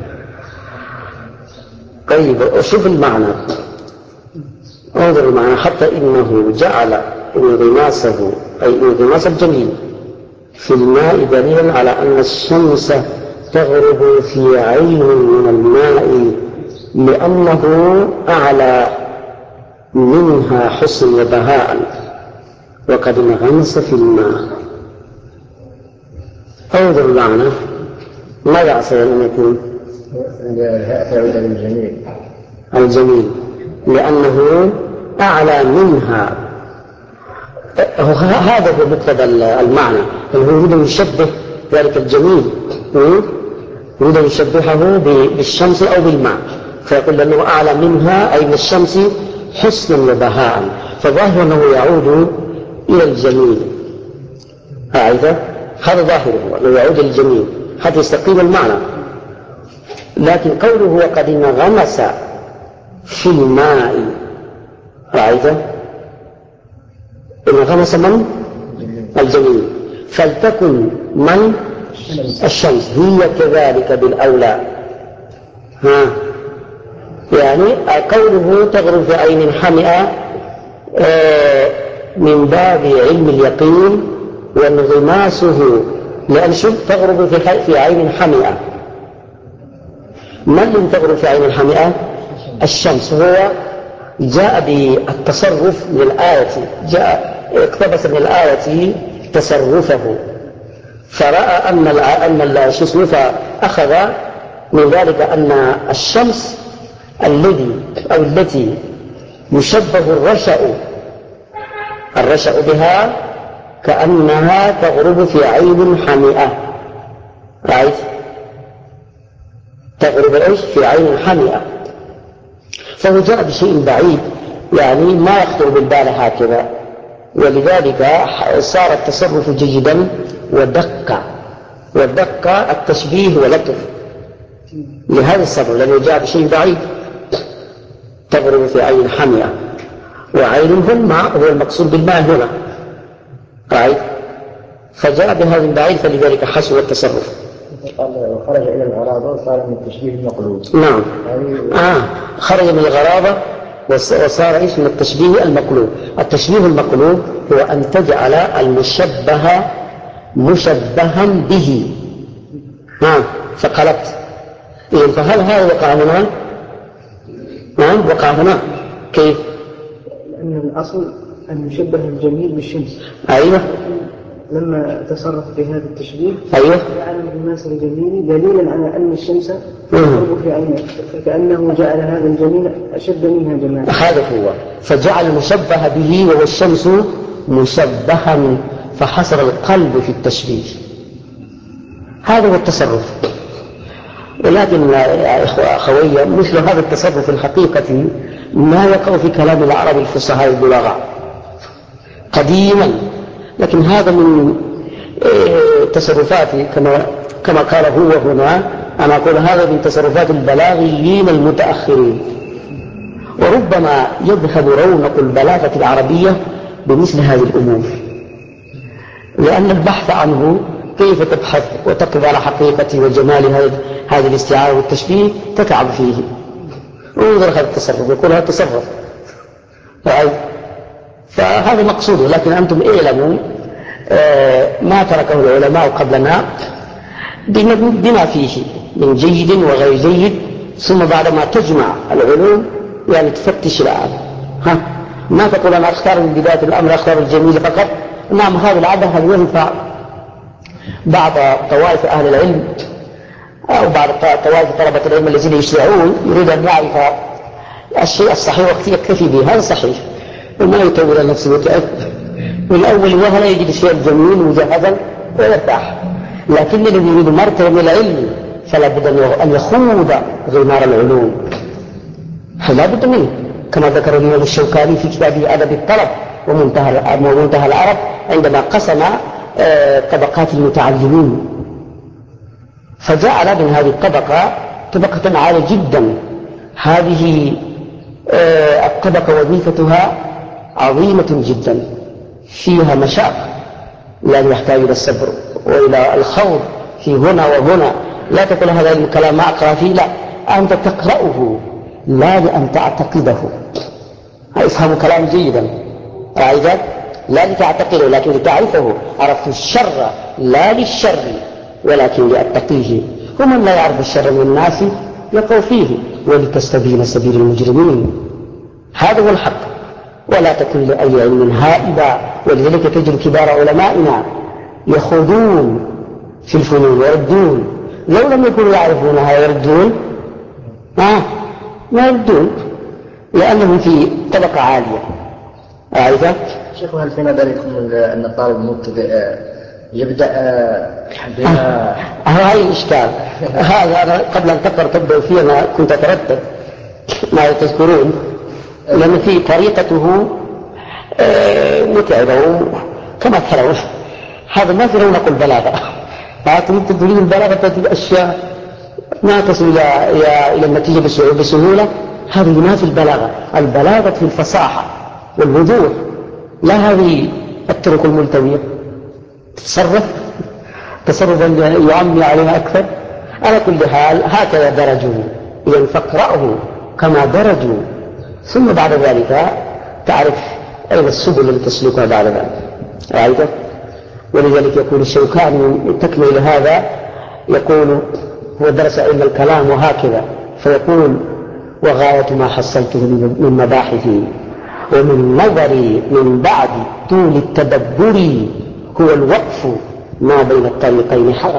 طيب، شوف المعنى، انظر المعنى. حتى إنه جعل انغماسه أي انغماس الجميل في الماء دليلا على أن الشمس تغرب في عين من الماء، لأنه أعلى منها حسن وبهاء وقد انغمس في الماء. انظر المعنى، ماذا عسى أن يكون؟ الجميل، لأنه أعلى منها. هذا هو مقتضى المعنى، هو يريد أن يشبه ذلك الجميل، يريد أن يشبهه بالشمس أو بالماء، فيقول أنه أعلى منها أي من الشمس حسنا وبهاء، فظاهر أنه يعود إلى الجميل. هذا ظاهره أنه يعود إلى الجميل حتى يستقيم المعنى. لكن قوله وقد انغمس في الماء، انغمس من؟ الجميل، فلتكن من؟ الشمس هي كذلك بالأولى. يعني قوله تغرب في عين حمئة من باب علم اليقين وانغماسه، لأن شوف تغرب في عين حمئة. من الذي تغرب في عين حمئة؟ الشمس. هو جاء بالتصرف من الآية، اقتبس من الآية تصرفه، فرأى أن فأخذ من ذلك أن الشمس التي يشبه الرشأ بها كأنها تغرب في عين حمئة. تغرب في عين حمئة، فهو جاء بشيء بعيد، يعني ما يخطر بالبال هكذا، ولذلك صار التصرف جيدا ودق التشبيه ولطف لهذا السبب، لأنه جاء بشيء بعيد. تغرب في عين حمئة، وعين هو المقصود بالماء هنا، فجاء بهذا البعيد، فلذلك حسن التصرف. خرج إلى الغرابة وصار من التشبيه المقلوب. نعم. خرج من الغرابة وصار إيش؟ من التشبيه المقلوب. التشبيه المقلوب هو أن تجعل المشبه مشبها به. فقلت. فهل هذا وقع هنا؟ نعم وقع هنا. كيف؟ لأن الأصل أن يشبه الجميل بالشمس. أيوة. لما تصرف بهذا التشبيه أيوة. جعل الناس الجميل دليلا على أن الشمس تغرب في عينه، فكأنه جعل هذا الجميل أشد منها جمالا. هذا هو، فجعل المشبه به وهو الشمس مشبها، فحصل القلب في التشبيه. هذا هو التصرف. ولكن يا أخوي، مثل هذا التصرف الحقيقة ما يقع في كلام العرب الفصحاء البلغاء قديما، لكن هذا من تصرفات كما قال هو هنا. أنا أقول هذا من تصرفات البلاغيين المتأخرين. وربما يذهب رونق البلاغة العربية بمثل هذه الأمور، لأن البحث عنه كيف تبحث وتقف على حقيقة وجمال هذه الاستعارة والتشبيه تتعب فيه. انظر هذا التصرف، يقول هذا التصرف فهذا مقصوده. لكن أنتم اعلموا ما تركه العلماء قبلنا بما فيه من جيد وغير جيد، ثم بعدما تجمع العلوم يعني تفتش الآن. ما تقول أنا أختار من بداية الأمر أختار الجميل فقط. نعم هذا العادة هل ينفع بعض طوائف أهل العلم أو بعض طوائف طلبة العلم الذين يشرعون يريد أن يعرف الشيء الصحيح وقت يكتفي به، هذا صحيح وما يطول نفسه وتأثر من أول وهلة يجد الشيء الجميل مجهزا ويرتاح. لكن الذي يريد مرتبة من العلم فلا بد أن يخوض غمار العلوم، لا بد منه، كما ذكر الإمام الشوكاني في كتابه أدب الطلب ومنتهى العرب عندما قسم طبقات المتعلمين، فجعل من هذه الطبقة طبقة عالية جدا. هذه الطبقة وظيفتها عظيمة جدا، فيها مشاق يعني يحتاج إلى الصبر وإلى الخوض في هنا وهنا. لا تقول هذا الكلام ما أقرأ فيه، لا، أنت تقرأه لا لأن تعتقده. افهم كلام جيدا رأيت، لا لتعتقده لكن لتعرفه. عرفت الشر لا للشر ولكن لأتقيه، ومن لا يعرف الشر من الناس يقع فيه ولتستبين سبيل المجرمين. هذا هو الحق، ولا تكن لأي علم هائبا. ولذلك تجد كبار علمائنا يخوضون في الفنون ويردون، لو لم يكونوا يعرفونها يردون ما يردون لأنهم في طبقة عالية. أعرف شيخ، هل في نظركم أن الطالب المبتدئ يبدأ بما هاي الإشكال هذا؟ أنا قبل أن تبدأ فيه أنا كنت أتردد ما تذكرون، لأن في طريقته متعبة كما ترون. هذا ما في رونق البلاغة. فأنت تريد البلاغة تجد أشياء ما تصل إلى النتيجة بسهولة. هذه ما في البلاغة. البلاغة في الفصاحة والوضوح، لا هذه الطرق الملتوية تصرفا يعمي عليها أكثر. على كل حال هكذا درجوا، إذن فاقرأه كما درجوا، ثم بعد ذلك تعرف أين السبل التي تسلكها بعد ذلك. رأيت؟ ولذلك يقول الشوكاني تكمل هذا، يقول هو درس علم الكلام وهكذا، فيقول وغاية ما حصلته من مباحثي ومن نظري من بعد طول التدبر هو الوقف ما بين الطريقين حرف.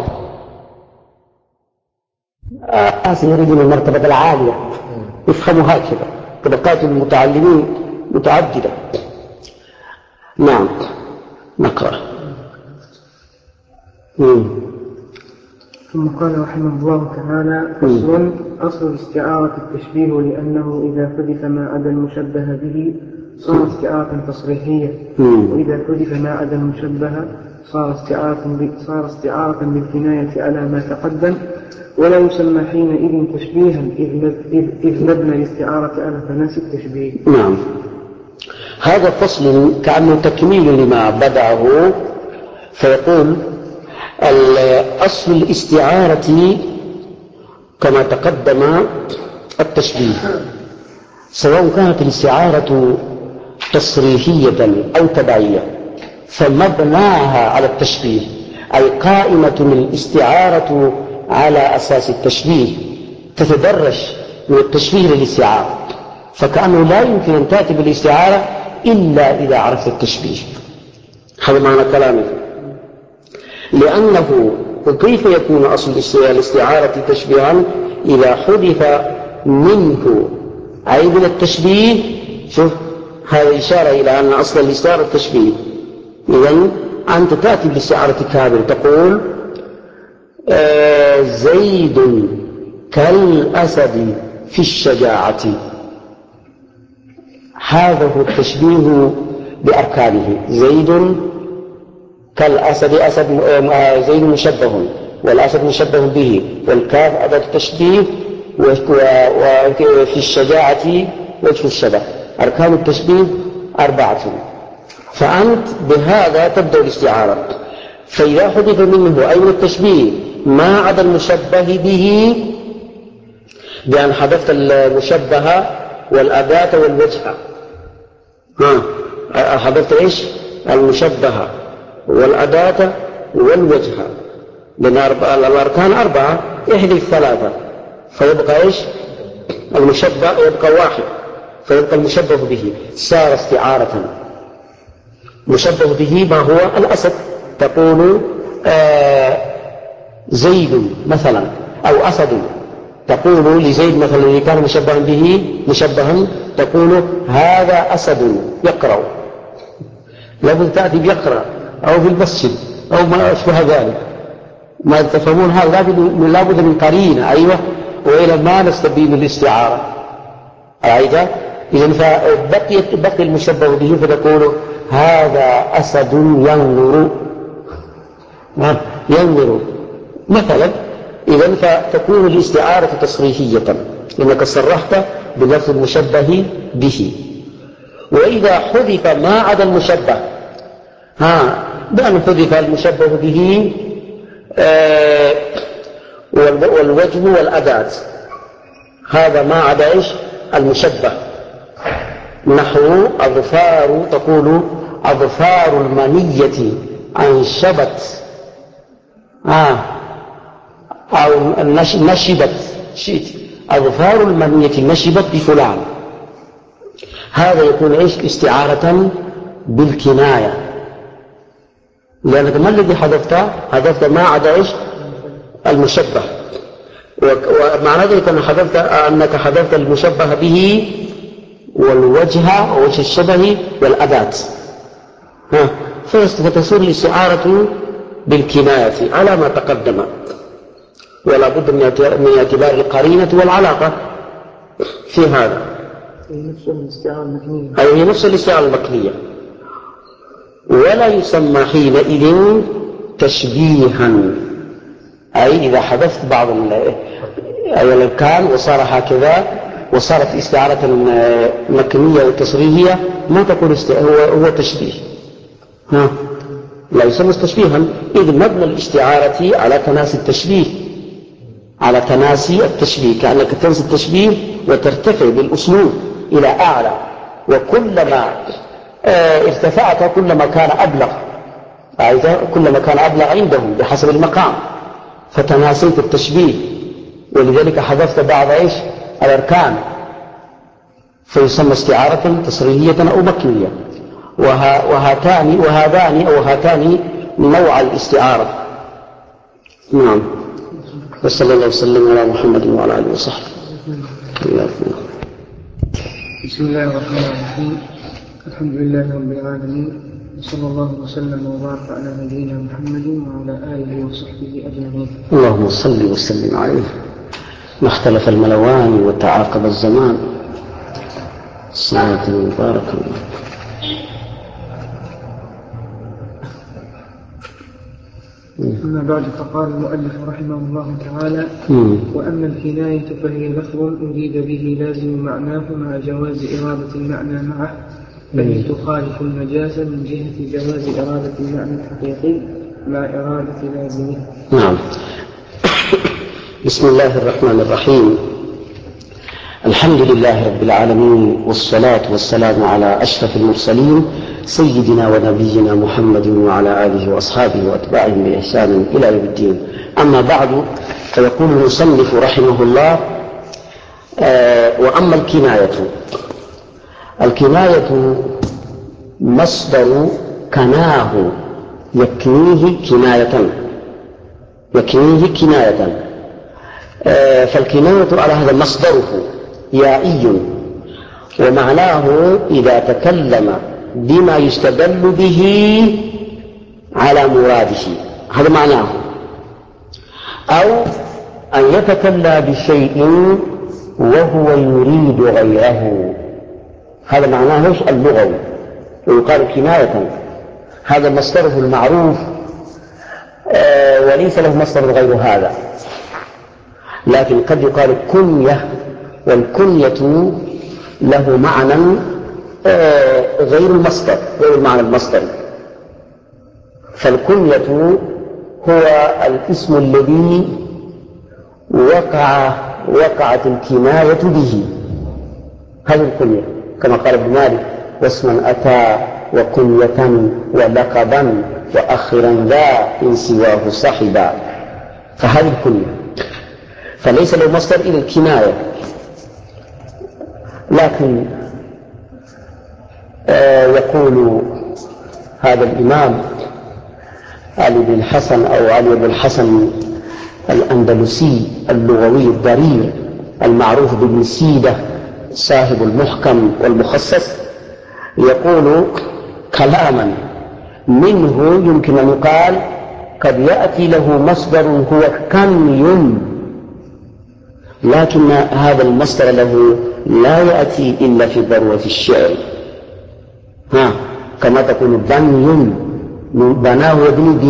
يريدون المرتبة العالية، يفهموا هكذا. طبقات المتعلمين متعددة. نعم نقرأ. ثم قال رحمه الله تعالى: أصل الاستعارة التشبيه، لأنه إذا حذف ما عدا المشبه به صار استعارة تصريحية، وإذا حذف ما عدا المشبه صار استعارة بالكناية على ما تقدم، ولا يسمى حينئذ تشبيها إذ مبنى الاستعارة على تناسي التشبيه. نعم، هذا فصل كأنه تكميل لما بدأه، فيقول أصل الاستعارة كما تقدم التشبيه، سواء كانت الاستعارة تصريحية أو تبعية فمبناها على التشبيه، أي قائمة الاستعارة على أساس التشبيه، تتدرج من التشبيه للاستعارة، فكأنه لا يمكن أن تأتي بالاستعارة إلا إذا عرفت التشبيه. هذا معنى كلامي، لأنه كيف يكون أصل الاستعارة تشبيها إذا حذف منه أي من التشبيه. شوف هذا إشارة إلى أن أصل الاستعارة التشبيه. إذن أنت تأتي بالاستعارة كاملة تقول زيد كالأسد في الشجاعة، هذا هو التشبيه بأركانه. زيد كالأسد، زيد مشبه والأسد مشبه به والكاف أداة التشبيه وفي الشجاعة وجه الشبه. أركان التشبيه 4، فأنت بهذا تبدأ الاستعارة. فإذا حذف منه أي من التشبيه ما عدا المشبه به، بأن حذفت المشبه والأداة والوجه، حذفت إيش؟ المشبه والأداة والوجه، لأن الأركان 4 احذف 3 فيبقى إيش؟ المشبه يبقى 1 فيبقى المشبه به، صار استعارة. مشبه به ما هو؟ الأسد، تقول زيد مثلا أو أسد، تقول لزيد مثلا اللي كان مشبها به مشبها تقول هذا أسد يقرأ، لابد تأتي بيقرأ أو في المسجد أو ما أشبه ذلك. ما تفهمون هذا لابد من قرينة. أيوة، وإلى ما نستبين الاستعارة. رأيت؟ إذن فبقي المشبه به فتقول هذا أسد ينظر مثلا. إذن فتكون الاستعارة تصريحية لأنك صرحت بلفظ المشبه به. وإذا حذف ما عدا المشبه، بأن حذف المشبه به والوجه والأداة، هذا ما عدا إيش؟ المشبه. نحو أظفار، تقول أظفار المنية أنشبت أو نشبت، شئت أظفار المنية نشبت بفلان، هذا يكون إيش؟ استعارة بالكناية، لأنك ما الذي حذفت ما عدا إيش؟ المشبه. ومعنى ذلك أنك حذفت المشبه به والوجه ووجه الشبه والأداة، فتصير الاستعارة بالكناية على ما تقدم، ولا بد من اعتبار القرينة والعلاقة في هذا. هي نفس الاستعارة المكنية، ولا يسمى حينئذ تشبيها، أي إذا حذفت بعض الأركان وصار هكذا وصارت استعارة مكنية وتصريحية ما تقول هو تشبيه، لا يسمى تشبيها، إذ مبنى الاستعارة على تناسي التشبيه، على تناسي التشبيه، كأنك تنسي التشبيه وترتفع بالأسلوب إلى أعلى، وكلما ارتفعت كلما كان أبلغ، كلما كان أبلغ عندهم بحسب المقام، فتناسيت التشبيه، ولذلك حذفت بعض إيش؟ الأركان، فيسمى استعارة تصريحية أو مكنية. وهاتان نوع الاستعارة. نعم. وصلى الله وسلم على محمد وعلى آله وصحبه. بسم الله الرحمن الرحيم. الحمد لله رب العالمين، وصلى الله وسلم وبارك على نبينا محمد وعلى آله وصحبه أجمعين. اللهم صل وسلم عليه. ما اختلف الملوان وتعاقب الزمان. صلاة مباركة. أما بعد، فقال المؤلف رحمه الله تعالى: وأما الكناية فهي لفظ أريد به لازم معناه مع جواز إرادة المعنى معه، فهي تخالف المجاز من جهة جواز إرادة المعنى الحقيقي مع إرادة لازمه. نعم. بسم الله الرحمن الرحيم. الحمد لله رب العالمين، والصلاة والسلام على أشرف المرسلين سيدنا ونبينا محمد وعلى آله وأصحابه وأتباعه بإحسان إلى يوم الدين. أما بعد، فيقول المصنف رحمه الله: وأما الكناية مصدر كناه يكنيه كناية. فالكناية على هذا مصدره يائي، ومعناه إذا تكلم بما يستدل به على مراده، هذا معناه، أو أن يتكلم بشيء وهو يريد غيره، هذا معناه اللغوي، ويقال كناية. هذا مصدره المعروف، وليس له مصدر غير هذا، لكن قد يقال كنية، والكنية له معنى غير المصدر، غير المعنى المصدري. فالكنية هو الاسم الذي وقعت الكناية به، هذه الكنية، كما قال ابن مالك: واسما أتى وكنية ولقبا وأخرا ذا إن سواه صحبا. فهذه الكنية، فليس له مصدر إلى الكناية. لكن يقول هذا الإمام علي بن الحسن أو علي بن الحسن الأندلسي اللغوي الضرير المعروف بابن سيدة صاحب المحكم والمخصص، يقول كلاما منه يمكن أن يقال قد يأتي له مصدر هو كني، لكن هذا المصدر له لا يأتي إلا في ضرورة الشعر، كما تقول بني، بناه يبني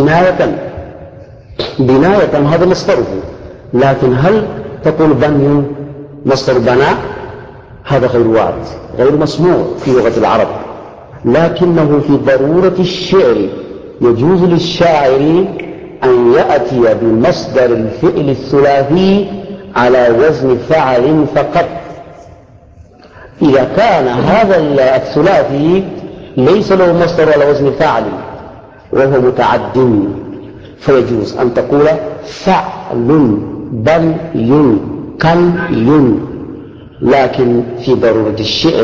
بناية، هذا مصدره. لكن هل تقول بني مصدر بناء؟ هذا غير وارد، غير مسموع في لغة العرب. لكنه في ضرورة الشعر يجوز للشاعر أن يأتي بمصدر الفعل الثلاثي على وزن فعل فقط، إذا كان هذا الثلاثي ليس له مصدر على وزن فعل وهو متعد، فيجوز أن تقول فعل، بني، كني، لكن في ضرورة الشعر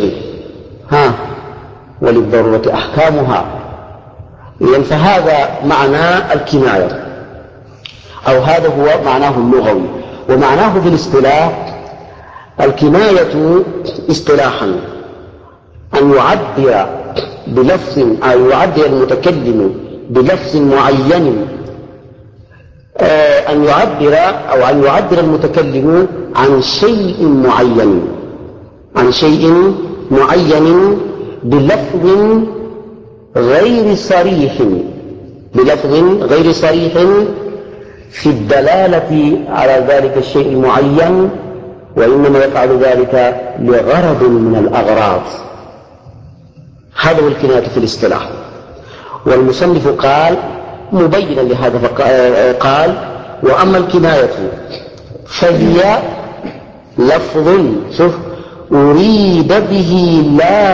وللضرورة أحكامها. إذن فهذا معنى الكناية، أو هذا هو معناه اللغوي. ومعناه بالاصطلاح: الكناية اصطلاحا أن يعبر بلفظ، أو يعبر المتكلم بلفظ معين، أن يعبر المتكلم عن شيء معين بلفظ غير صريح في الدلالة على ذلك الشيء المعين، وإنما يفعل ذلك لغرض من الأغراض. هذا هو الكناية في الاصطلاح. والمصنف قال مبينا لهذا، قال: وأما الكناية فهي لفظ أريد به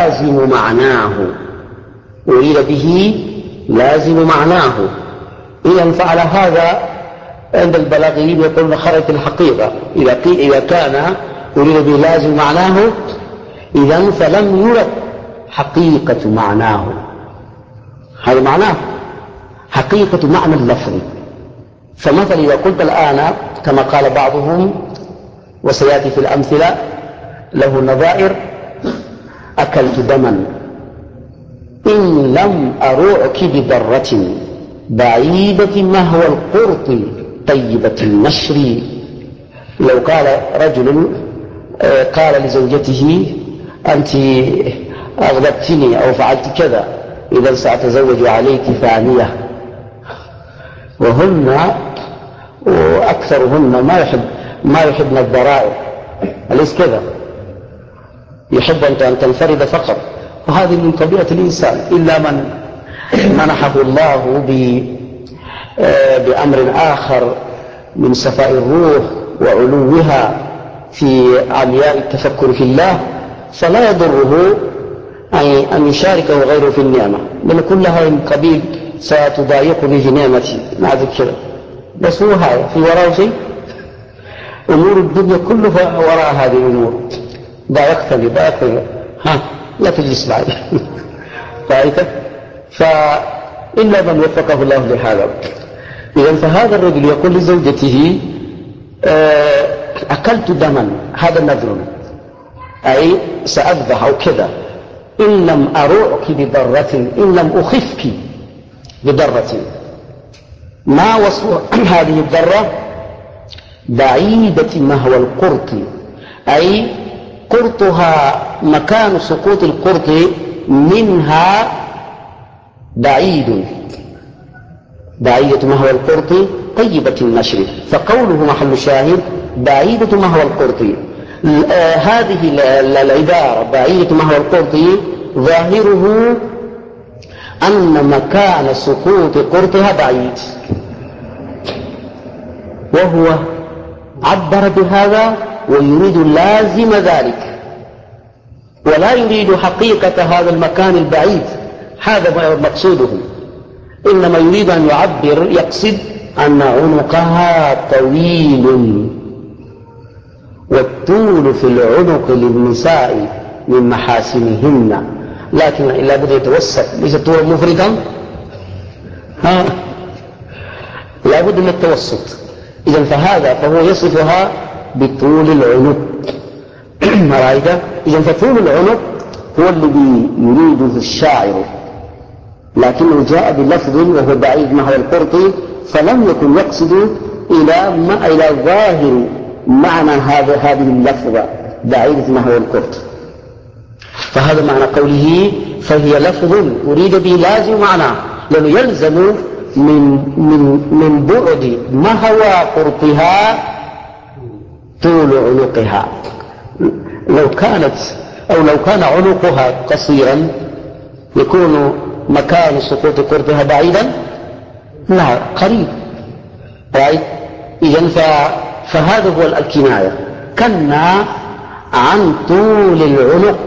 لازم معناه. إذن فعلى هذا عند البلاغيين يقولون خرجت الحقيقة. إذا كان أريد به لازم معناه، إذن فلم يرد حقيقة معناه. هذا معناه حقيقة معنى اللفظ. فمثلا إذا قلت الآن كما قال بعضهم، وسيأتي في الأمثلة له نظائر: أكلت دما، إن لم أروعك بضرة بعيدة مهوى القرط طيبة النشر. لو قال رجل قال لزوجته: أنت أغضبتني أو فعلت كذا، إذا سأتزوج عليك ثانية. وهن وأكثرهن ما يحبن الضرائر، أليس كذا؟ يحب أن تنفرد فقط، وهذه من طبيعة الإنسان، إلا من منحه الله بأمر آخر من صفاء الروح وعلوها في علياء التفكر في الله، فلا يضره أن يشاركه غيره في النعمة، لأن كلها من قبيل ستضايقني في نعمتي مع ذكره. بس هو هذا في وراءه شيء، أمور الدنيا كلها وراء هذه الأمور. ضايقتني لا تجلس معي رأيت؟ فإلا من وفقه الله لهذا. إذن فهذا الرجل يقول لزوجته أكلت دما، هذا نذر، أي سأذبح أو كذا، إن لم أروعك بضرة، إن لم أخفك بضرة. ما وصف هذه الضرة؟ بعيدة مهوى القرط، أي قرطها مكان سقوط القرط منها بعيد، بعيدة مهوى القرط طيبة النشر، فقوله محل شاهد بعيدة مهوى القرط. هذه العبارة بعيدة مهوى القرط ظاهره أن مكان سقوط قرطها بعيد، وهو عبر بهذا ويريد لازم ذلك، ولا يريد حقيقة هذا المكان البعيد، هذا مقصوده، إنما يريد أن يعبر، يقصد أن عنقها طويل، والطول في العنق للنساء من محاسنهن، لكن لا بد يتوسط، ليس طولا مفرطا، لا بد من التوسط. إذن فهو يصفها بطول العنق. رأيت؟ إذن فطول العنق هو الذي يريده الشاعر، لكنه جاء بلفظ وهو بعيد مهوى القرط، فلم يكن يقصد إلى ظاهر معنى هذه اللفظة بعيدة مهوى القرط. فهذا معنى قوله فهي لفظ أريد به لازم معناه، لأنه يلزم من بعد مهوى قرطها طول عنقها. لو كان عنقها قصيرا يكون مكان سقوط قرطها بعيدا؟ لا، قريب. إذن فهذا هو الكناية، كنا عن طول العنق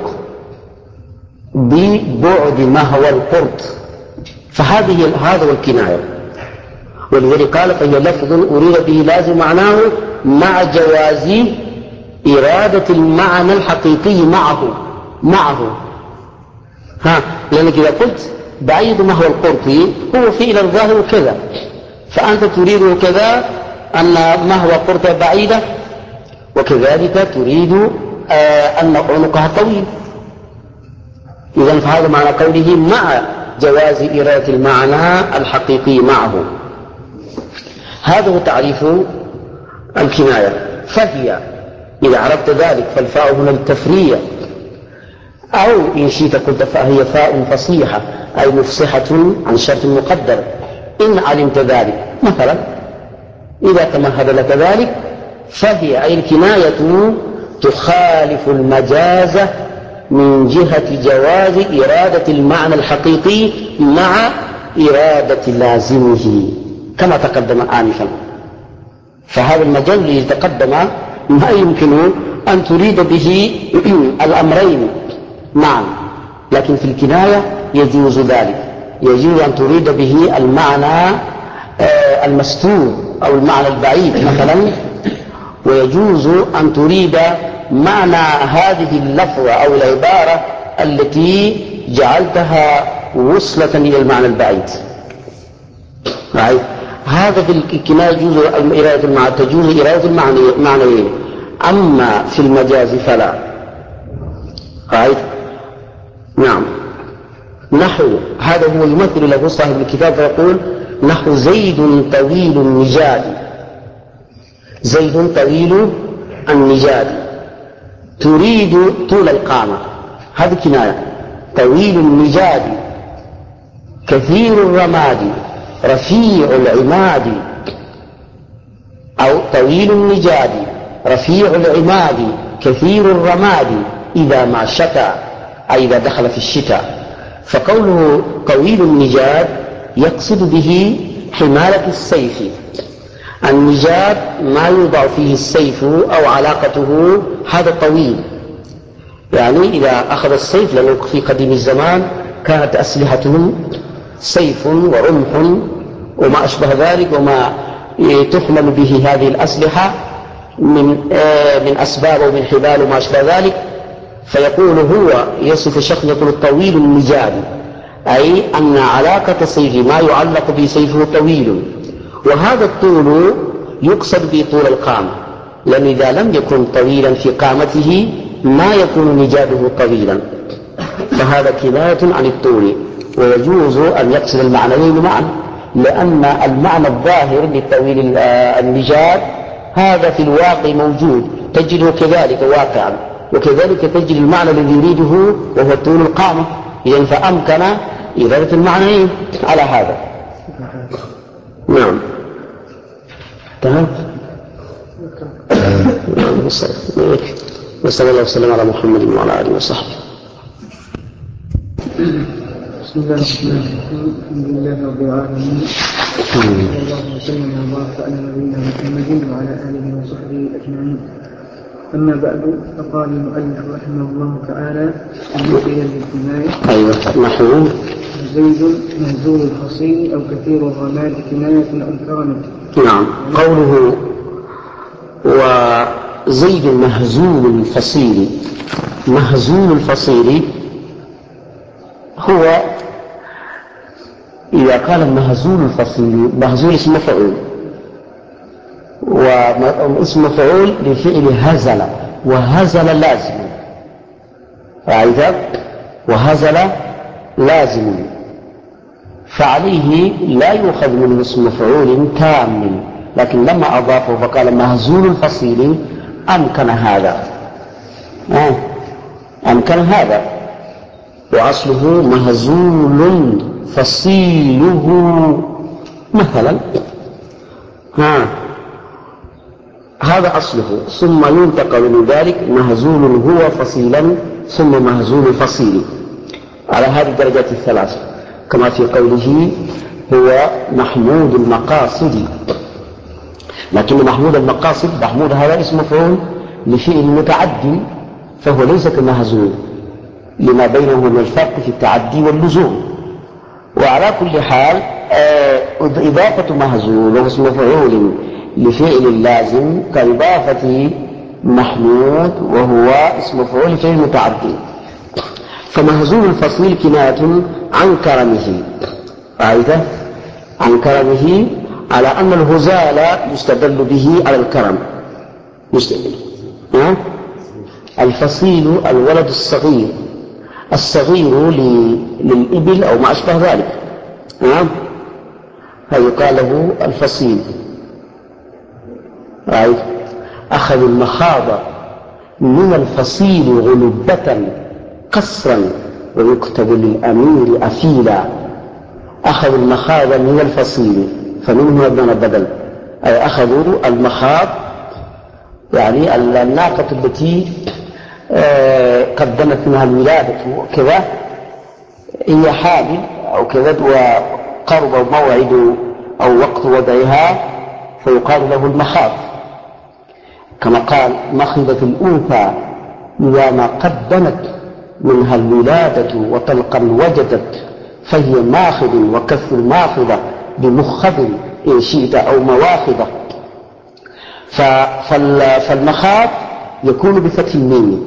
ببعد مهوى القرط، هذا هو الكناية. ولذلك قال فهي لفظ أريد به لازم معناه مع جواز إرادة المعنى الحقيقي معه. لأنك إذا قلت بعيد مهوى القرط هو فعل الظاهر كذا، فأنت تريد كذا أن مهوى قرط بعيدة، وكذلك تريد أن عنقها طويل. إذن فهذا معنى قوله مع جواز إرادة المعنى الحقيقي معه. هذا هو تعريف الكناية. فهي إذا عرفت ذلك فالفاء هنا للتفريع، أو إن شئت قلت فهي فاء فصيحة أي مفصحة عن شرط مقدر إن علمت ذلك. مثلا إذا تمهد لك ذلك فهي أي الكناية تخالف المجاز من جهة جواز إرادة المعنى الحقيقي مع إرادة لازمه كما تقدم آنفا. فهذا المجاز الذي تقدم ما يمكن أن تريد به الأمرين معا، لكن في الكناية يجوز ذلك، يجوز أن تريد به المعنى المستور أو المعنى البعيد مثلا، ويجوز أن تريد معنى هذه اللفظة أو العبارة التي جعلتها وصلة إلى المعنى البعيد. هذا في الكناية يجوز إرادة المعنى، تجوز إرادة المعنيين، أما في المجاز فلا. نعم. نحو هذا هو يمثل له صاحب الكتاب فيقول نحو زيد طويل النجاد، زيد طويل النجاد تريد طول القامة، هذه كناية. طويل النجاد كثير الرماد رفيع العماد، أو طويل النجاد رفيع العماد كثير الرماد إذا ما شتى، أي إذا دخل في الشتاء. فقوله طويل النجاد يقصد به حمالة السيف، النجاد ما يوضع فيه السيف أو علاقته، هذا طويل. يعني إذا أخذ السيف، لأنه في قديم الزمان كانت أسلحتهم سيف ورمح وما أشبه ذلك، وما تحمل به هذه الأسلحة من أسباب ومن حبال وما أشبه ذلك. فيقول هو يصف الشخص يقول الطويل النجاد، أي أن علاقة سيفه ما يعلق بسيفه طويل، وهذا الطول يقصد به طول القامة، لأن إذا لم يكن طويلا في قامته ما يكون نجاده طويلا، فهذا كناية عن الطول. ويجوز أن يقصد المعنيين معا، لأن المعنى الظاهر للطويل النجاد هذا في الواقع موجود، تجده كذلك واقعا، وكذلك تجد المعنى الذي يريده وهو طول القامة، إذن فأمكن إرادة المعنيين على هذا. نعم. تمام. وصلى الله وسلم على محمد وعلى آله وصحبه. بسم الله الرحمن الرحيم. الحمد لله رب العالمين، صلى الله وسلم وبارك على نبينا محمد وعلى آله وصحبه أجمعين. أما بعد، فقال المؤلف رحمه الله تعالى المثل للكناية: أيوة، نحو زيد مهزول الفصيل أو كثير الرماد كناية عن كرمه. نعم. قوله وزيد مهزول الفصيل، مهزول الفصيل هو إذا قال مهزول الفصيل، مهزول اسم مفعول، واسم مفعول لفعل هزل، وهزل لازم، وهزل لازم، فعليه لا يؤخذ من اسم مفعول كامل، لكن لما أضافه فقال مهزول الفصيل أمكن هذا، أمكن هذا، وأصله مهزول فصيله مثلا، هذا أصله، ثم ينتقل من ذلك مهزول هو فصيلا، ثم مهزول فصيل، على هذه الدرجات الثلاث، كما في قوله هو محمود المقاصد. لكن محمود المقاصد، محمود هذا اسم مفعول لفعل متعدي، فهو ليس كمهزول، لما بينه من الفرق في التعدي واللزوم. وعلى كل حال إضافة مهزول وهو اسم مفعول لفعل لازم كإضافة محمود وهو اسم مفعول لفعل متعدي. فمهزول الفصيل كناية عن كرمه، عن كرمه، على أن الهزال يستدل به على الكرم. الفصيل الولد الصغير، الصغير للإبل أو ما أشبه ذلك، فيقال له الفصيل. أخذ المخاض من الفصيل غلبة قصرا ويكتب للأمير أفيلا. أخذوا المخاض من الفصيل، فمنه ابن بدل، أي أخذوا المخاض، يعني الناقة التي قدمت منها الولادة وكذا، هي حامل أو كذا، وقرب موعد أو وقت وضعها، فيقال له المخاض، كما قال مخضت الأنثى إذا ما قدمت منها الولادة وطلقا وجدت، فهي ماخذ وكف الماخذة بمخض إن شئت أو مواخذة. فالمخاض يكون بفتح الميم،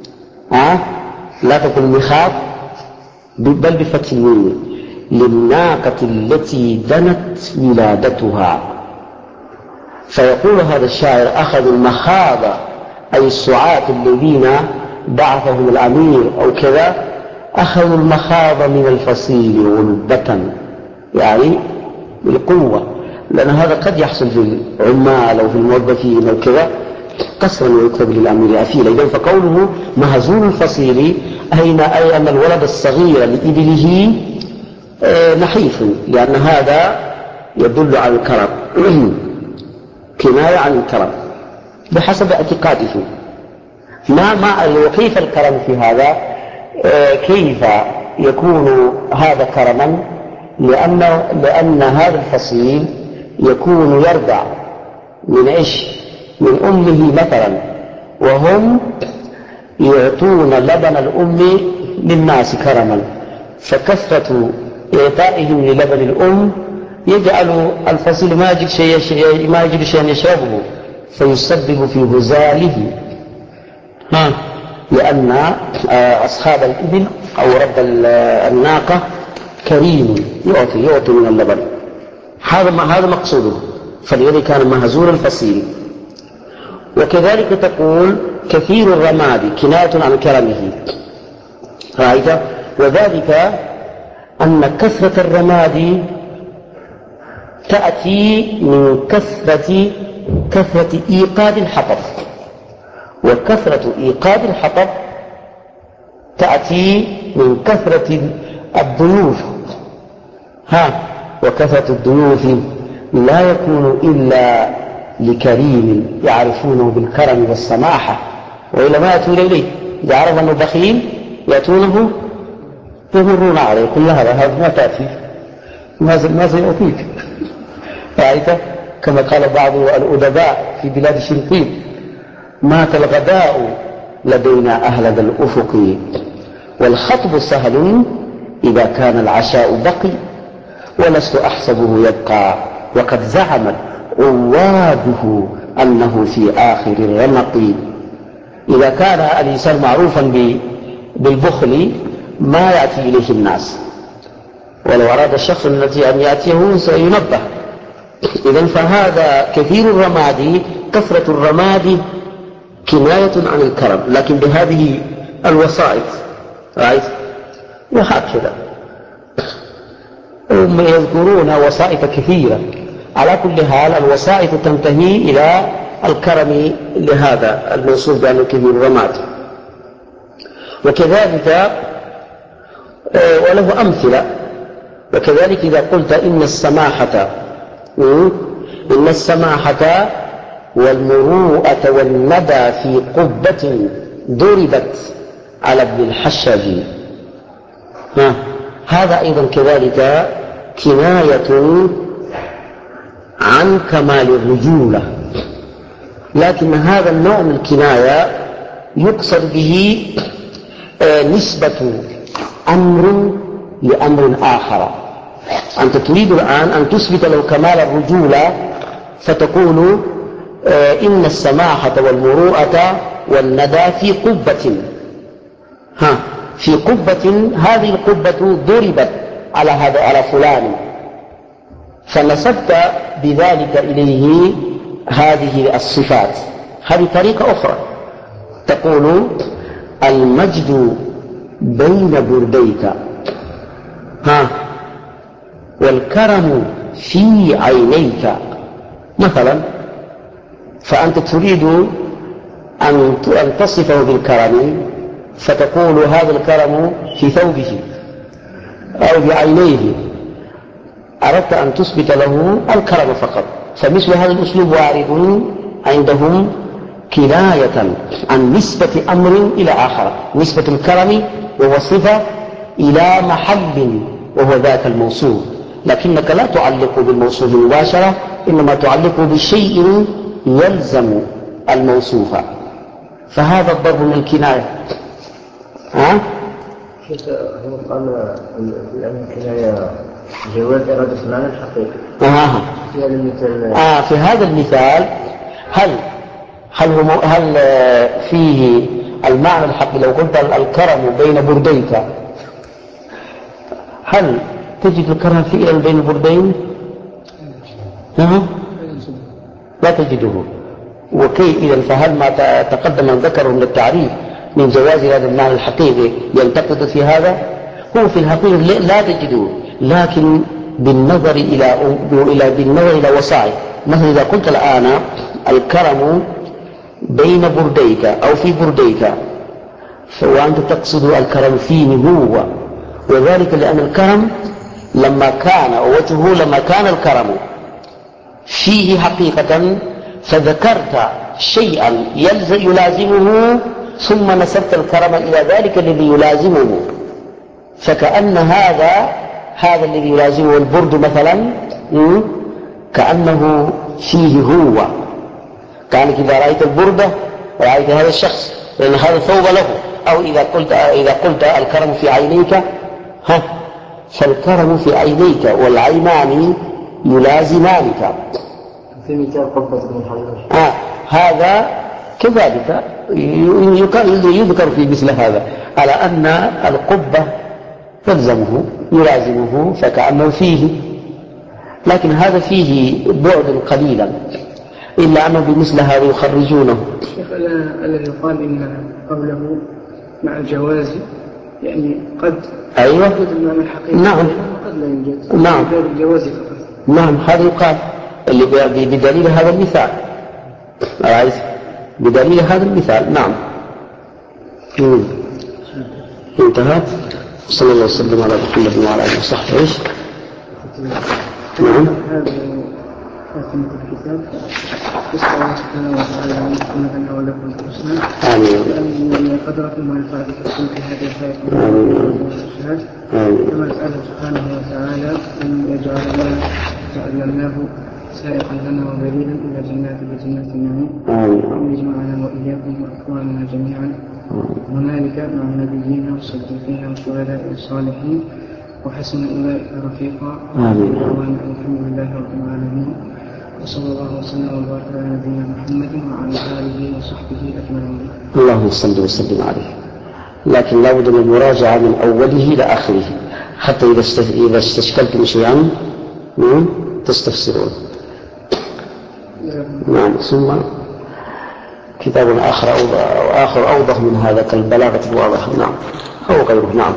لا تكون مخاض بل بفتح الميم، للناقة التي دنت ولادتها. فيقول هذا الشاعر أخذوا المخاض، أي السعاة الذين بعثهم الأمير أو كذا، أخذوا المخاض من الفصيل غلبة، يعني بالقوة، لأن هذا قد يحصل في العمال أو في الموظفين أو كذا قصرا ويكتب للأمير أفيلا. إذن فقوله مهزول الفصيل أي أن الولد الصغير لإبله نحيف، لأن هذا يدل على الكرم، كناية عن الكرم بحسب اعتقاده. وكيف الكرم في هذا؟ كيف يكون هذا كرما؟ لأن هذا الفصيل يكون يرضع من إيش؟ من أمه مثلا، وهم يعطون لبن الأم للناس كرما، فكثرة إعطائهم للبن الأم يجعل الفصيل ما يجد شيئا يشربه، فيسبب في هزاله. لأن أصحاب الإبل أو رب الناقة كريم يعطي من اللبن، هذا مقصوده، فلذلك كان مهزول الفصيل. وكذلك تقول كثير الرماد كناية عن كرمه، رأيت؟ وذلك أن كثرة الرماد تأتي من كثرة إيقاد الحطب، وكثرة إيقاد الحطب تأتي من كثرة الضيوف. وكثرة الضيوف لا يكون إلا لكريم يعرفونه بالكرم والسماحة، وإلا ما يأتون إليه. إذا عرف أنه بخيل يأتونه يمرون عليه، كل هذا ما تأتي، ما سيعطيك. رأيت؟ كما قال بعض الأدباء في بلاد الشنقيط: مات الغداء لدينا أهل ذا الأفق، والخطب سهل إذا كان العشاء بقي، ولست أحسبه يبقى وقد زعمت عواده أنه في آخر الرمق. إذا كان الإنسان معروفا بالبخل ما يأتي إليه الناس، ولو أراد الشخص الذي أن يأتيه سينبه. إذن فهذا كثير الرماد، كثرة الرماد كناية عن الكرم، لكن بهذه الوسائط. رأيت؟ وهكذا هم يذكرون وسائط كثيرة. على كل حال الوسائط تنتهي إلى الكرم لهذا الموصوف بأنه كثير الرماد. وكذلك وله أمثلة. وكذلك إذا قلت إن السماحة والمروءة والندى في قبة ضربت على ابن الحشاج، هذا أيضا كذلك كناية عن كمال الرجولة، لكن هذا النوع من الكناية يقصد به نسبة أمر لأمر آخر. أنت تريد الآن أن تثبت له كمال الرجولة، فتقول إن السماحة والمروءة والندى في قبة، في قبة، هذه القبة ضربت على فلان، فنسبت بذلك إليه هذه الصفات. هذه طريقة أخرى، تقول المجد بين برديك، والكرم في عينيك مثلا. فأنت تريد أن تصفه بالكرم، فتقول هذا الكرم في ثوبه أو بعينيه، أردت أن تثبت له الكرم فقط. فمثل هذا الأسلوب وارد عندهم كناية عن نسبة أمر إلى آخر، نسبة الكرم وهو صفة إلى محل وهو ذاك الموصوف، لكنك لا تعلق بالموصوف مباشرة، إنما تعلق بشيء يلزم الموصوف، فهذا الضرب من الكناية. شيخ هو قال لأن الكناية جواز إرادة المعنى الحقيقي. في هذا المثال هل فيه المعنى الحقيقي؟ لو قلت الكرم بين برديك، هل تجد الكرم فعلا بين البردين؟ لا تجده. وكيف إذا؟ فهل ما تقدم أن ذكره من التعريف من جواز هذا المعنى الحقيقي ينتقد في هذا؟ هو في الحقيقة لا تجده، لكن بالنظر إلى وسائط. مثلا إذا قلت الآن الكرم بين برديك أو في برديك، وأنت تقصد الكرم فيه هو، وذلك لأن الكرم لما كان الكرم فيه حقيقة، فذكرت شيئا يلازمه ثم نسبت الكرم إلى ذلك الذي يلازمه، فكأن هذا الذي يلازمه البرد مثلا كأنه فيه هو، كأنك إذا رأيت البردة رأيت هذا الشخص، لأن هذا ثوب له. أو إذا قلت الكرم في عينيك، فالكرم في عينيك والعينان يلازمانك. في مثال قبة بن حضرتك. هذا كذلك يذكر في مثل هذا على أن القبة تلزمه يلازمه فكأنه فيه، لكن هذا فيه بعد قليلا، إلا أنه بمثل هذا يخرجونه. شيخ الذي يقال إن قوله مع الجواز يعني قد يوجد المعنى الحقيقي. نعم. قد لا يوجد. نعم. الجواز فقط. نعم، هذا يقال بدليل هذا المثال. بدليل هذا المثال. نعم. انتهى. صلى الله وسلم على محمد وعلى آله وصحبه. ايش؟ نعم. خاتمة الكتاب. نسأل الله سبحانه وتعالى أن يكون لنا ولكم الحسنى. آمين. وأن قدركم وينفعكم في هذه الحياة. آمين. كما نسأله سبحانه وتعالى أن يجعلنا تعلمناه سائقا لنا ودليلا إلى جنات النعيم. وأن يجمعنا وإياكم وإخواننا جميعا هنالك مع النبيين والصديقين والشهداء والصالحين وحسن أولئك رفيقا. آمين. الحمد لله رب العالمين، وصلى الله وسلم وبارك على نبينا محمد وعلى آله وصحبه أجمعين. اللهم صل وسلم عليه. لكن لا بد من المراجعة من أوله إلى آخره حتى إذا استشكلتم شيئا تستفسرون. نعم. ثم كتاب آخر أوضح من هذا كالبلاغة الواضحة. نعم. أو غيره. نعم.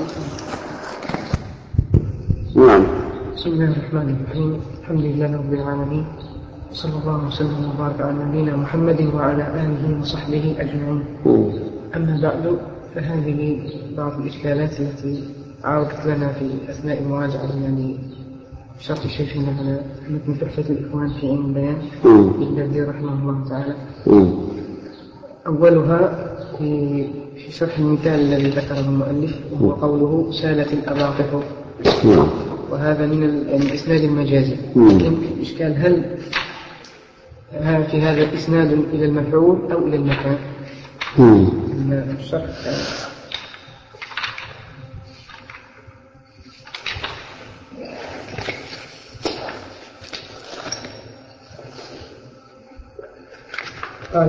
نعم. بسم الله الرحمن الرحيم. الحمد لله رب العالمين، صلى الله وسلم وبارك على نبينا محمد وعلى آله وصحبه أجمعين. أما بعد، فهذه بعض الإشكالات التي عرضت لنا في أثناء المراجعة يعني شرح شيخنا على متن تحفة الإخوان في علم البيان للجزري رحمه الله تعالى. أولها في شرح المثال الذي ذكره المؤلف، وهو قوله سالت الأباطح، وهذا من الإسناد المجازي. لكن الإشكال هل في هذا إسناد إلى المفعول أو إلى المكان؟ الشرح قال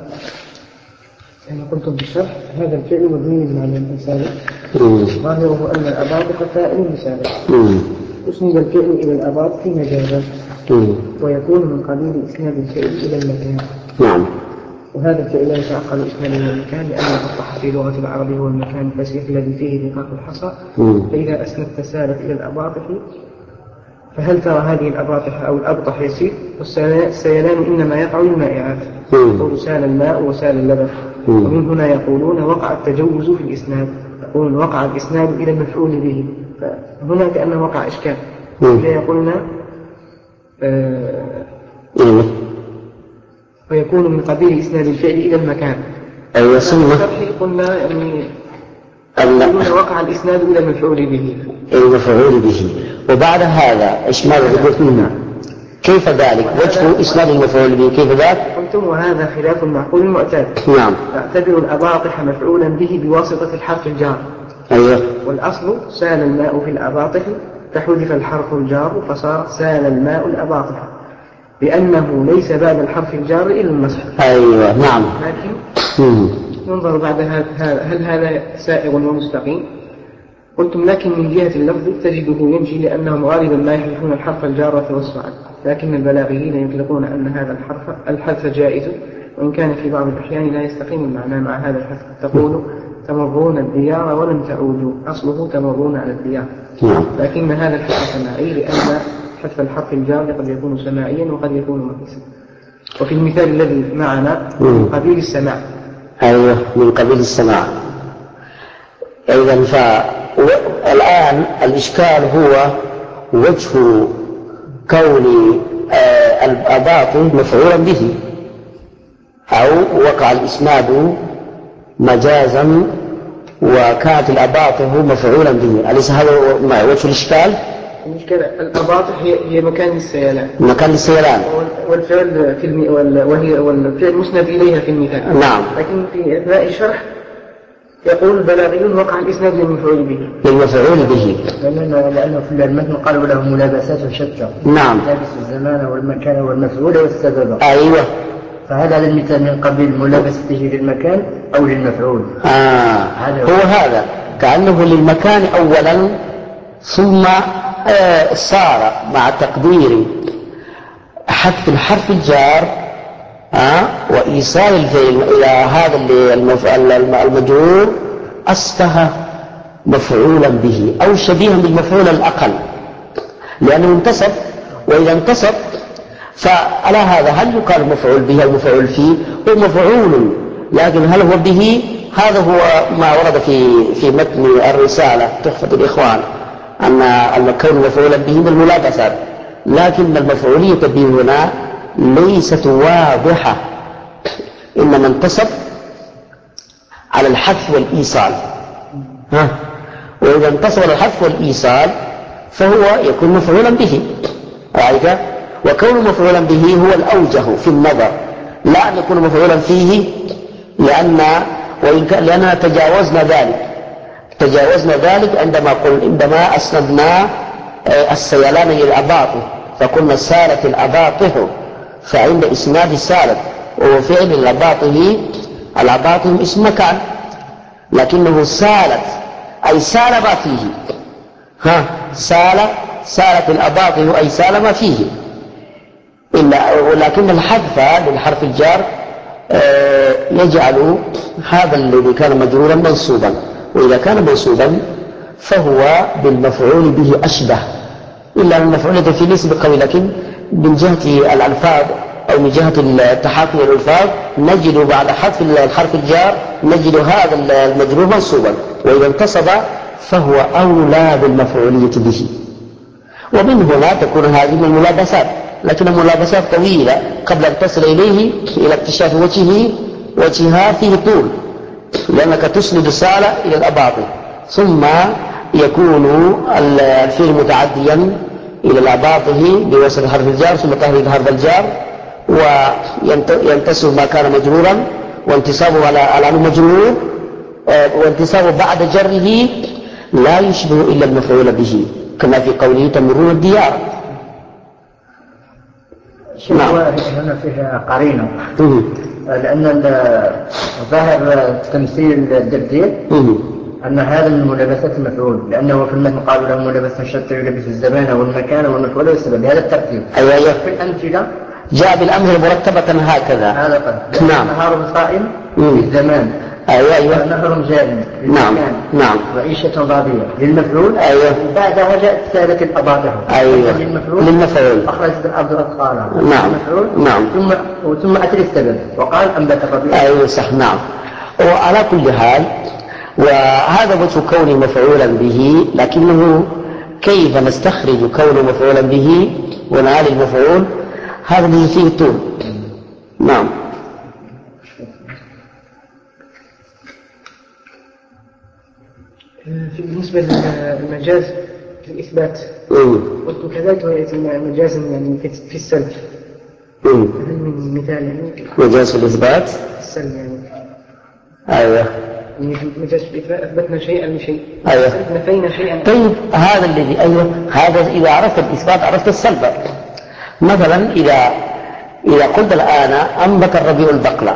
يعني قلت بالشرح هذا الفعل مبني بمعنى الإنسان ظاهره أن الأباطح فاعل بسالك، أسند الفعل إلى الأباطح مجازا، ويكون من قبيل إسناد الفعل إلى المكان. نعم. وهذا الفعل لا يتعقل إسناده إلى المكان، لأن الأبطح في لغة العرب هو المكان الفسيح الذي فيه رقاق الحصى. فإذا أسندت سالت إلى الأباطح، فهل ترى هذه الأباطح أو الأبطح يسير؟ والسيلان إنما يقع للمائعات، يقول سال الماء وسال اللبن. ومن هنا يقولون وقع التجوز في الإسناد، يقولون وقع الإسناد إلى المفعول به، فهنا كأنه وقع إشكال. يقولنا ويكون من قبيل إسناد الفعل إلى المكان. أي ثم قلنا يعني يقولون وقع الإسناد إلى المفعول به. المفعول به. وبعد هذا إيش ماذا قلت لنا؟ كيف ذلك؟ وجه إسناد المفعول به كيف ذلك؟ قلتم وهذا خلاف المعقول المعتاد. نعم. تعتبر الأباطح مفعولا به بواسطة الحرف الجار. أيوه. والأصل سال الماء في الأباطح، فحذف الحرف الجار فصار سال الماء الأباطح، لأنه ليس بعد الحرف الجار إلا المسح. أيوه. نعم. لكن ننظر بعد هل هذا سائغ ومستقيم؟ قلتم لكن من جهة اللفظ تجده يمشي، لأنهم غالبا ما يحذفون الحرف الجار توسعا، لكن البلاغيين يطلقون أن هذا الحذف جائز، وإن كان في بعض الأحيان لا يستقيم المعنى مع هذا الحذف. تقول تمرون الديار ولم تعودوا، أصله تمرون على الديار، لكن هذا الحذف سماعي، لأن حذف الحرف الجار قد يكون سماعيا وقد يكون مقيسا. وفي المثال الذي معنا من قبيل السماع. أيوه، من قبيل السماع. إذن فالآن الإشكال هو وجه كون الأباطح مفعولا به، أو وقع الإسناد مجازا وكانت الأباطح مفعولا به. أليس هذا وجه الإشكال؟ المشكلة الأباطح هي مكان السيلان. مكان السيلان. والفعل في والفعل مسند إليها في المثال. نعم. لكن في أثناء الشرح يقول البلاغي وقع الإسناد للمفعول به. للمفعول به. لأنه في المتن قالوا له ملابسات شتى. نعم. لابس الزمان والمكان والمفعول والسبب. أيوة. فهل هذا المثال من قبيل ملابسته للمكان أو للمفعول؟ هو هذا كأنه للمكان أولا ثم صار مع تقدير حذف الحرف الجار وإيصال الفعل إلى هذا المجرور أصبح مفعولا به أو شبيها بالمفعول الأقل لأنه انتصب. وإذا انتصب فعلى هذا هل يقال مفعول به أو مفعول فيه؟ هو مفعول، لكن هل هو به؟ هذا هو ما ورد في متن الرسالة تحفة الإخوان أن الكون مفعولا به بالملابسات، لكن المفعولية به هنا ليست واضحة، إنما انتصب على الحذف والإيصال. وإذا انتصب على الحذف والإيصال فهو يكون مفعولا به. رأيت؟ وكون مفعولا به هو الأوجه في النظر، لا أن يكون مفعولا فيه، لأننا تجاوزنا ذلك عندما أسندنا السيلان إلى الأباطه فقلنا سالت الأباطه، فعند إسناد سالت وهو فعل الأباطه اسم مكان، لكنه سالت أي سال ما فيه. سالت الأباطه أي سال ما فيه، ولكن الحذف للحرف الجار يجعل هذا الذي كان مجرورا منصوبا، وإذا كان منصوبا فهو بالمفعول به أشبه، إلا أن المفعول في ليس بقوي، لكن من جهة الألفاظ أو من جهة التحاكم الألفاظ نجد بعد حذف الحرف الجار نجد هذا المجرور منصوبا، وإذا انتصب فهو أولى بالمفعولية به. ومن هنا تكون هذه من الملابسات، لكن الملابسات طويلة قبل أن تصل إليه إلى اكتشاف وجهها فيه طول، لأنك تسند السالة إلى الأباطه ثم يكون الفعل متعديا إلى الأباطه بوصل حرف الجار ثم تهريب حرف الجار وينتصب ما كان مجرورا، وانتصابه على مجرور، وانتصابه بعد جره لا يشبه إلا المفعول به، كما في قوله تمرون الديار. نعم. هنا فيها قرينة، لأن ظاهر تمثيل الدردير أن هذا من ملابسات المفعول، لأنه في المتن قالوا له ملابسة شتى يلبس الزمان والمكان والمفعول والسبب، بهذا الترتيب. أيوة. في الأمثلة جاء بالأمثلة مرتبة هكذا. هذا قد. نعم. نهار صائم للزمان. أيوة. نهر جاري نعم. نعم. وعيشة راضية للمفعول. أيوة. بعدها جاءت سالة الأباطه. أيوة. للمفعول. أخرجت الأرض أثقالها. نعم. للمفعول. نعم. ثم أتى السبب وقال أنبت الربيع. أيوة صح. نعم. وعلى كل حال وهذا وجه كونه مفعولا به، لكنه كيف نستخرج كونه مفعولا به ونعالي المفعول، هذا الذي فيه طول. نعم. بالنسبة للمجاز في الإثبات قلت كذلك ويأتي مجازا يعني في السلب، هل من مثال يعني مجاز في الإثبات السلب يعني أيوة مجاز في الإثبات أثبتنا شيئا لشيء، أيوة. نفينا شيئا. طيب هذا الذي أيوة هذا إذا عرفت الإثبات عرفت السلب. مثلا إذا قلت الآن أنبت الربيع البقلة،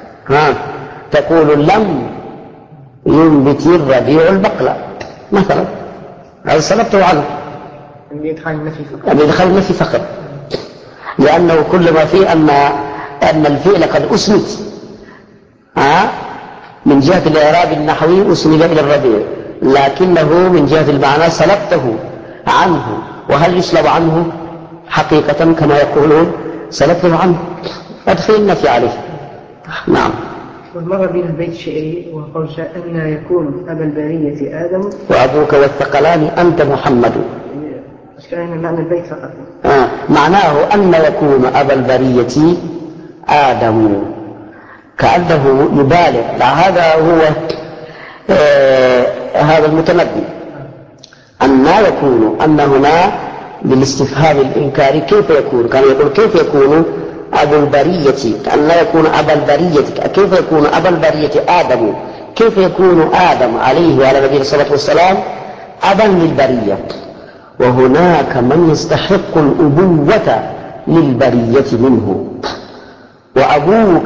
تقول لم ينبت الربيع البقلة مثلا، هذا سلبته عنه بإدخال النفي فقط، لأنه كل ما فيه أن الفعل قد أسند من جهة الإعراب النحوي أسند إلى الربيع، لكنه من جهة المعنى سلبته عنه. وهل يسلب عنه حقيقة كما يقولون؟ سلبته عنه، أدخل النفي عليه. نعم. والمرة بين البيت الشعري وقول أن يكون أبا البرية آدم وأبوك والثقلان أنت محمد. كان معنى البيت فقط. معناه أن يكون أبا البرية آدم، كأنه يبالغ. هذا هو هذا المتنبي أن يكون أن هنا بالاستفهام الإنكاري كيف يكون؟ كان يقول كيف يكون أبو البرية أن يكون أبا البرية كيف يكون أبا البرية آدم كيف يكون آدم عليه وعلى نبينا الصلاة والسلام أبا للبرية وهناك من يستحق الأبوة للبرية منه وأبوك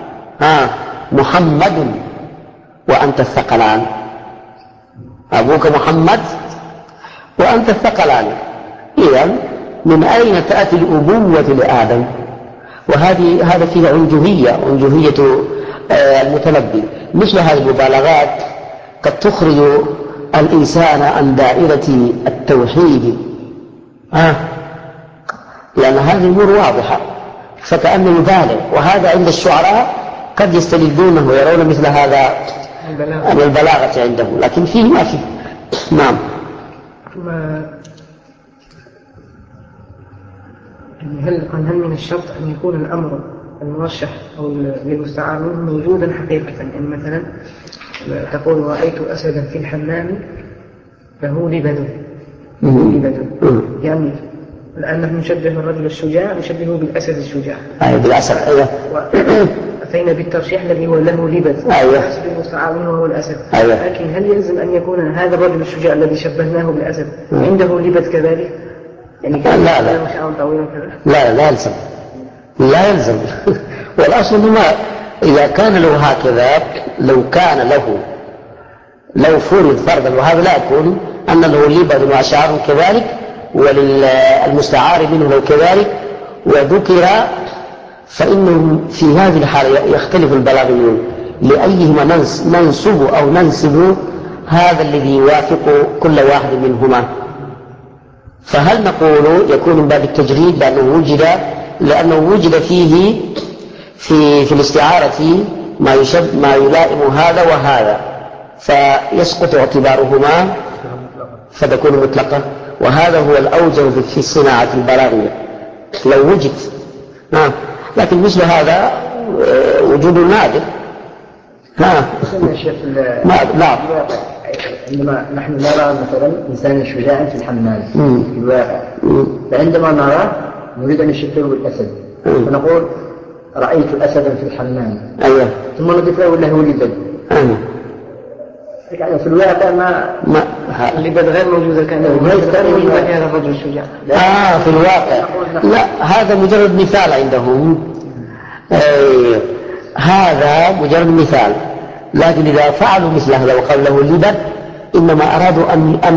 محمد وأنت الثقلان أبوك محمد وأنت الثقلان إذن من أين تأتي الأبوة لآدم؟ هذا فيه عنجهية المتنبي. مثل هذه المبالغات قد تخرج الإنسان عن دائرة التوحيد لأن هذه الأمور واضحة فكأنه يبالغ وهذا عند الشعراء قد يستلذونه ويرون مثل هذا من البلاغة عندهم لكن فيه ما فيه. نعم. هل من الشرط أن يكون الأمر المرشح أو للمستعار منه موجودا حقيقة؟ يعني مثلا تقول رأيت أسدا في الحمام له لبد يعني لأنه نشبه الرجل الشجاع نشبهه بالأسد الشجاع. بالأسد. أتينا بالترشيح الذي هو له لبد. الأسد المستعار منه هو الأسد. لكن هل يلزم أن يكون هذا الرجل الشجاع الذي شبهناه بالأسد عنده لبد كذلك؟ يعني كان له شعر طويل كذا؟ لا يلزم والأصل ما إذا كان له هكذا لو فرض فرضا وهذا لا يكون أن له لبد وأشعار كذلك وللمستعار منه لو كذلك وذكر فإنه في هذه الحالة يختلف البلاغيون لأيهما ننسب أو ننسب هذا الذي يوافق كل واحد منهما. فهل نقول يكون من باب التجريد لأنه وجد فيه في الاستعارة ما يلائم هذا وهذا فيسقط اعتبارهما فتكون مطلقة وهذا هو الأوجه في صناعة البلاغية لو وجد. لكن مثل هذا وجود نادر. لا عندما نحن نرى مثلا إنسان شجاعا في الحمام في الواقع فعندما نراه نريد أن نشبهه بالأسد فنقول رأيت أسدا في الحمام ثم نضيف له له لبد يعني في الواقع ما اللبد غير موجودة كان هذا الرجل الشجاع في الواقع لا هذا مجرد مثال عندهم هذا مجرد مثال لكن إذا فعلوا مثل هذا وقال له اللبد إنما أرادوا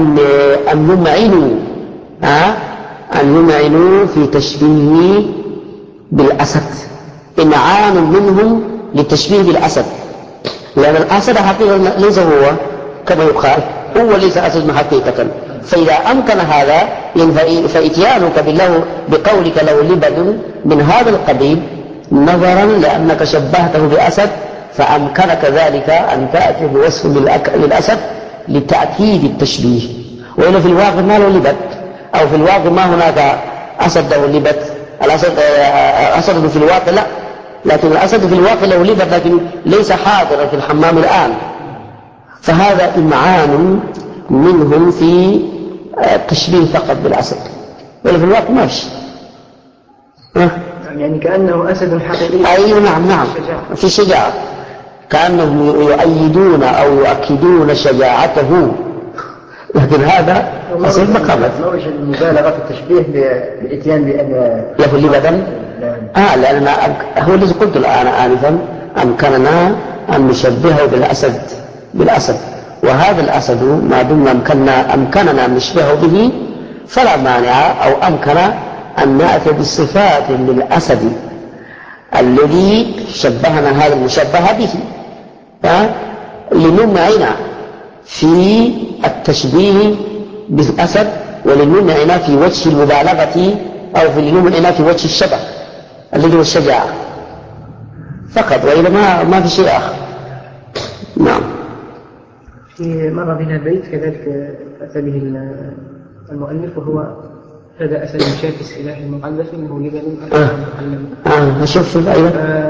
أن يمعنوا في تشبيه بالأسد إمعان منهم للتشبيه بالأسد لأن الأسد حقيقة ليس هو كما يقال هو ليس أسد حقيقة فإذا أمكن هذا فإتيانك بقولك له لبد من هذا القبيل نظرا لأنك شبهته بأسد فأمكنك ذلك أن تأتي بوصف للأسد لتأكيد التشبيه وإلا في الواقع ما له لبد أو في الواقع ما هناك أسد له لبد أسد في الواقع لا لكن الأسد في الواقع له لبد لكن ليس حاضرا في الحمام الآن فهذا إمعان منهم في التشبيه فقط بالأسد وإلا في الواقع ما فيش يعني كأنه أسد حقيقي. أيوة نعم في شجاعة كأنهم يؤيدون أو يؤكدون شجاعته لكن هذا أصل مقامات موجه المبالغة في التشبيه بالإتيان بأن له لبدا لأن هو الذي قلت الآن آنفا أمكننا أن نشبهه بالأسد وهذا الأسد ما دمنا أمكننا أن نشبهه به فلا مانع أو أمكن أن نأتي بالصفات للأسد الذي شبهنا هذا المشبه به لنمعنا في التشبيه بالأسد ولنمعنا في وجه المبالغة أو لنمعنا في وجه الشبه الذي هو الشجاعة فقط وإذا ما في شيء آخر. نعم. في مرة بنا بيت كذلك أتى به المؤلف وهو هذا أسد شاف السلاح المقدس إنه لبن أشوف أيضا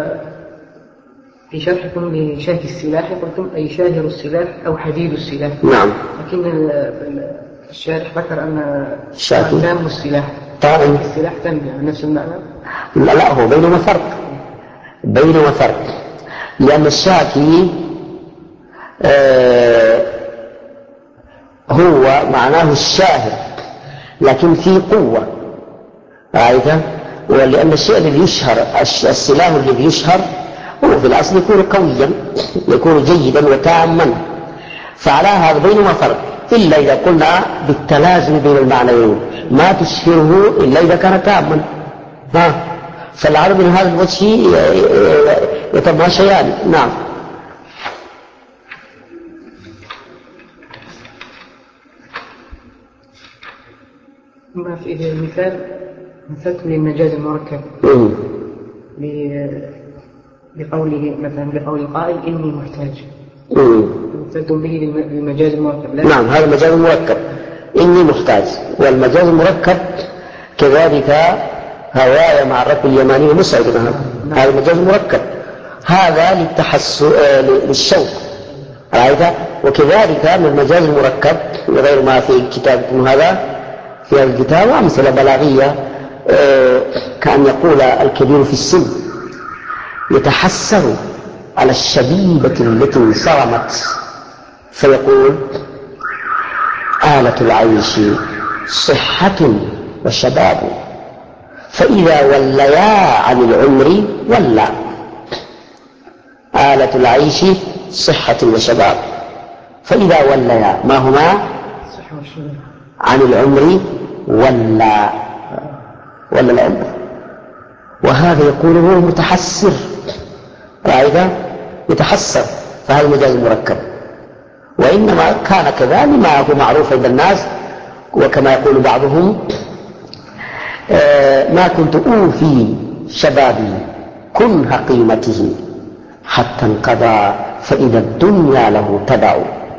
في شرحكم لشاك السلاح قلتم أي شاهر السلاح أو حديد السلاح نعم لكن الشارح ذكر أن الشاكي تام السلاح طائم السلاح تام يعني نفس المعنى. لا هو بينهما فرق لأن الشاكي هو معناه الشاهر لكن فيه قوة عايزة، ولأن الشيء الذي يشهر السلاح الذي يشهر هو في الأصل يكون قويا يكون جيدا وتاما، فعلى هذا بينهما فرق إلا إذا قلنا بالتلازم بين المعنيين ما تشهره إلا إذا كان تاما. فالعرب من هذا الوجه يتماشيان. نعم. ما في مثال للمجاز المركب بقوله مثلا بقول القائل إني محتاج مثلتم به للمجاز المركب. نعم هذا المجاز المركب إني محتاج، والمجاز المركب كذلك هوايا مع الركب اليماني ومسعد هذا المجاز المركب هذا للشوق رأيت. وكذلك من المجاز المركب وغير ما في كتابكم هذا في هذا الكتاب أمثلة بلاغية كأن يقول الكبير في السن يتحسر على الشبيبة التي صرمت فيقول آلة العيش صحة وشباب فإذا وليا عن العمر ولا. آلة العيش صحة وشباب فإذا وليا ما هما عن العمر ولا العمر، وهذا يقول هو متحسر رأيت يتحسر، فهذا مجاز مركب. وإنما كان كذا لما هو معروف عند الناس، وكما يقول بعضهم ما كنت أوفي شبابي كنه قيمته حتى انقضى فإذا الدنيا له تبع.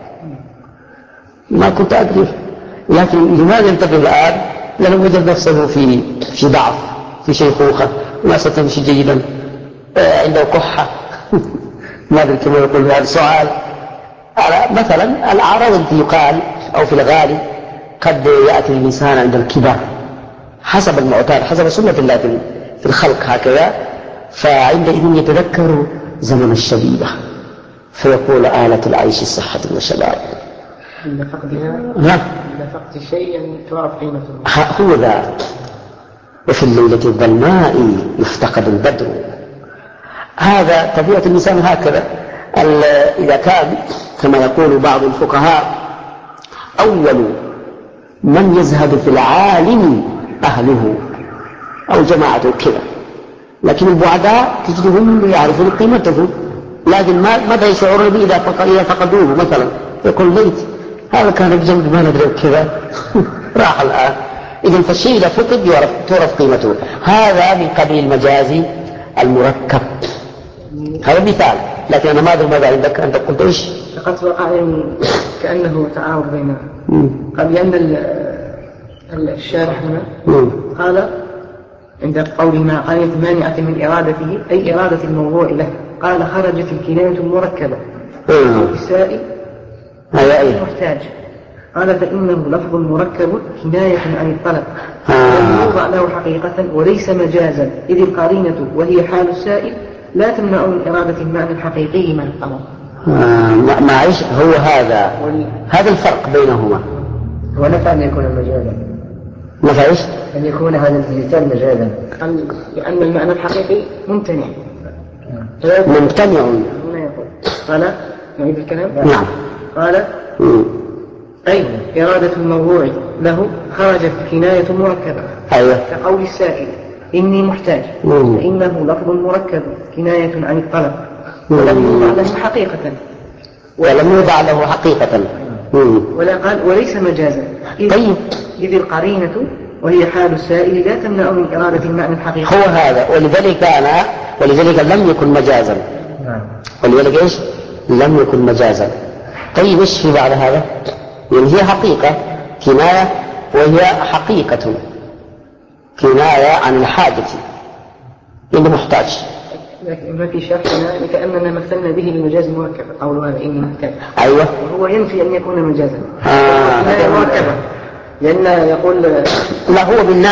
ما كنت أدري، لكن لماذا ينتبه الآن؟ لأنه وجد نفسه في ضعف في شيخوخة ما ستمشي جيدا عنده كحة ما أدري كما يقول هذا السؤال. مثلا الأعراض التي يقال أو في الغالب قد يأتي الإنسان عند الكبر حسب المعتاد حسب سنة الله في الخلق هكذا، فعندئذ يتذكر زمن الشبيبة فيقول آلة العيش الصحة والشباب عند فقد الشيء يعني تعرف قيمته. هو ذا. وفي الليلة الظلماء يفتقد البدر. هذا طبيعة الإنسان هكذا. إذا كان كما يقول بعض الفقهاء أول من يزهد في العالم أهله أو جماعته كذا، لكن البعداء تجدهم يعرفون قيمته، لكن ماذا يشعرون به إذا فقدوه مثلا يقول ليت هذا كان بجنب ما ندري كذا راح الآن. إذن فالشيء إذا فقد تعرف قيمته. هذا من قبيل المجاز المركب. هذا مثال، لكن أنا ما أدري ماذا عندك أنت قلت إيش؟ لقد وقع كأنه تعارض بيننا. قال لأن الشارح هنا قال عند قوله ما قالت مانعة من إرادته أي إرادة الموضوع له، قال خرجت الكناية المركبة السائل محتاج. قال فإنه لفظ مركب كناية عن الطلب لم يوضع له حقيقة وليس مجازا، إذ القرينة وهي حال السائل لا تمنع من إرادة المعنى الحقيقي مع الطلب. معيش هو هذا الفرق بينهما. ونفع أن يكون مجازا. نفع إيش؟ أن يكون هذا المثال مجازا لأن المعنى الحقيقي ممتنع. قال نعيد الكلام. نعم. قال أي إرادة الموضوع له خرجت كناية مركبة كقول السائل إني محتاج، فإنه لفظ مركب كناية عن الطلب ولم يوضع له حقيقة ولا قال وليس مجازا، إذ القرينة وهي حال السائل لا تمنع من إرادة المعنى الحقيقي. هو هذا، ولذلك لم يكن مجازا. ولذلك إيش؟ لم يكن مجازا. طيب إيش في بعد هذا؟ يعني هي حقيقة كناية، وهي حقيقة كناية عن الحاجة إنه محتاج. لكن ما في شرحنا كأننا مثلنا به المجاز المركب قول هذا إني محتاج. أيوة. وهو ينفي أن يكون مجازا. كناية مركبة لأن يقول لا، هو من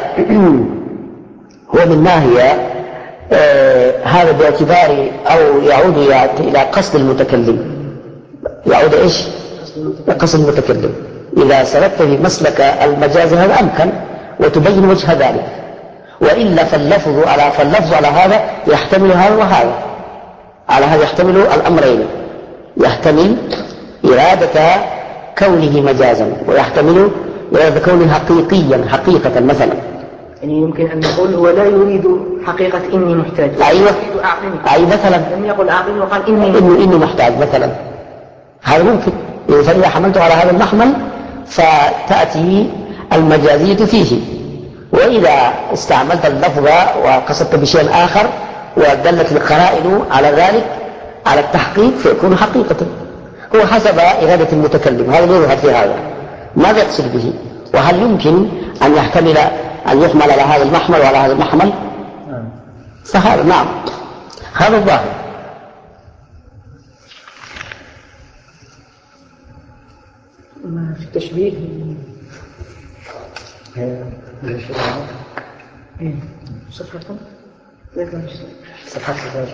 ناحية هذا باعتبار أو يعود إلى قصد المتكلم. يعود إيش؟ قصد المتكلم. إذا سلكت في مسلك المجاز هذا أمكن وتبين وجه ذلك، وإلا فاللفظ على هذا يحتمل هذا وهذا، على هذا يحتمل الأمرين، يحتمل إرادة كونه مجازا ويحتمل إرادة كونه حقيقة مثلا. يعني يمكن أن نقول هو لا يريد حقيقة إني محتاج، أيوة، يريد أعطني. أي مثلا لم يقل أعطني وقال إني محتاج مثلا، هذا ممكن. فإذا حملته على هذا المحمل فتأتي المجازية فيه، وإذا استعملت اللفظ وقصدت بشيء آخر ودلت القرائن على ذلك على التحقيق فيكون حقيقة. هو حسب إرادة المتكلم، هذا يظهر في هذا ماذا يقصد به، وهل يمكن أن يحمل على هذا المحمل وعلى هذا المحمل، فهذا نعم هذا الظاهر. ما في التشبيه صفحة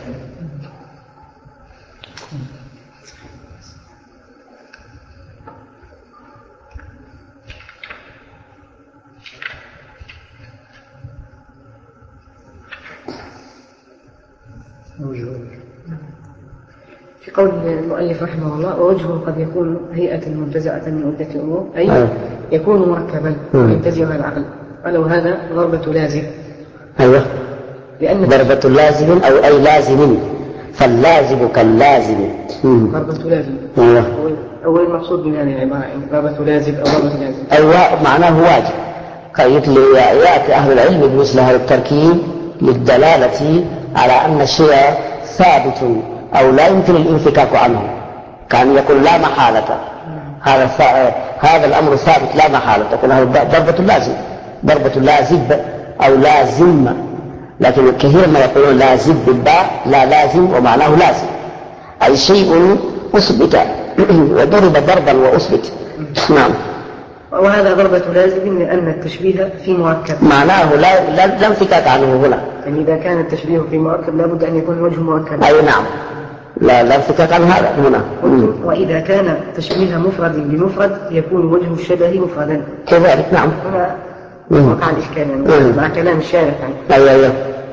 في قول المؤلف رحمه الله: ووجهه قد يكون هيئة منتزعة من عدة أمور، أي يكون مركبا ينتزعها العقل، ولو هذا ضربة لازم. أيوة، لأن ضربة لازم أو أي لازم، فاللازم كاللازم ضربة لازم. أيوة. أول المقصود من هذه العبارة يعني ضربة لازم أو ضربة لازم، أيوة معناه واجب. يأتي أهل العلم بمثل هذا التركيب للدلالة على أن الشيء ثابت أو لا يمكن الانفكاك عنه، كان يقول لا محالة، هذا الأمر ثابت لا محالة، تقول هذا ضربة لازم أو لازم. لكن كثيرا ما يقولون لازم بالباء، لا لازم ومعناه لازم، أي شيء أثبت وضرب ضربا وأثبت. نعم. وهذا ضربة لازم لأن التشبيه في مركب، معناه لا انفكاك عنه هنا. يعني إذا كان التشبيه في مركب لابد أن يكون الوجه مركبا. أي نعم، لا انفكاك عن هذا هنا. وإذا كان تشبيه مفرد بمفرد يكون وجه الشبه مفردا كذلك. نعم، هنا وقع الإشكال يعني مع كلام الشارح يعني. أيوة.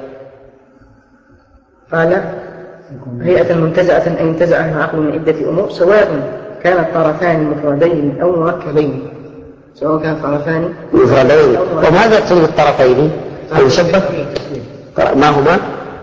قال: هيئة منتزعة أن ينتزعها العقل من عدة أمور، سواء كان الطرفان مفردين أو مركبين. مفردين. وماذا يقصد بالطرفين؟ المشبه ما هما؟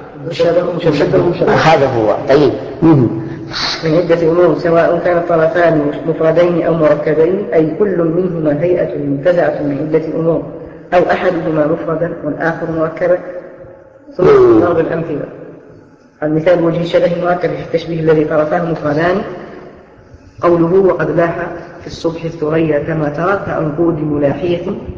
هذا هو. طيب. من عدة أمور سواء كان الطرفان مفردين أو مركبين، أي كل منهما هيئة منتزعة من عدة أمور، أو أحدهما مفردا والآخر مركبا. ثم ضرب الأمثلة. المثال وجه الشبه المركب في التشبيه الذي طرفاه مفردان، قوله: وقد لاح في الصبح الثريا كما ترى كعنقود ملاحية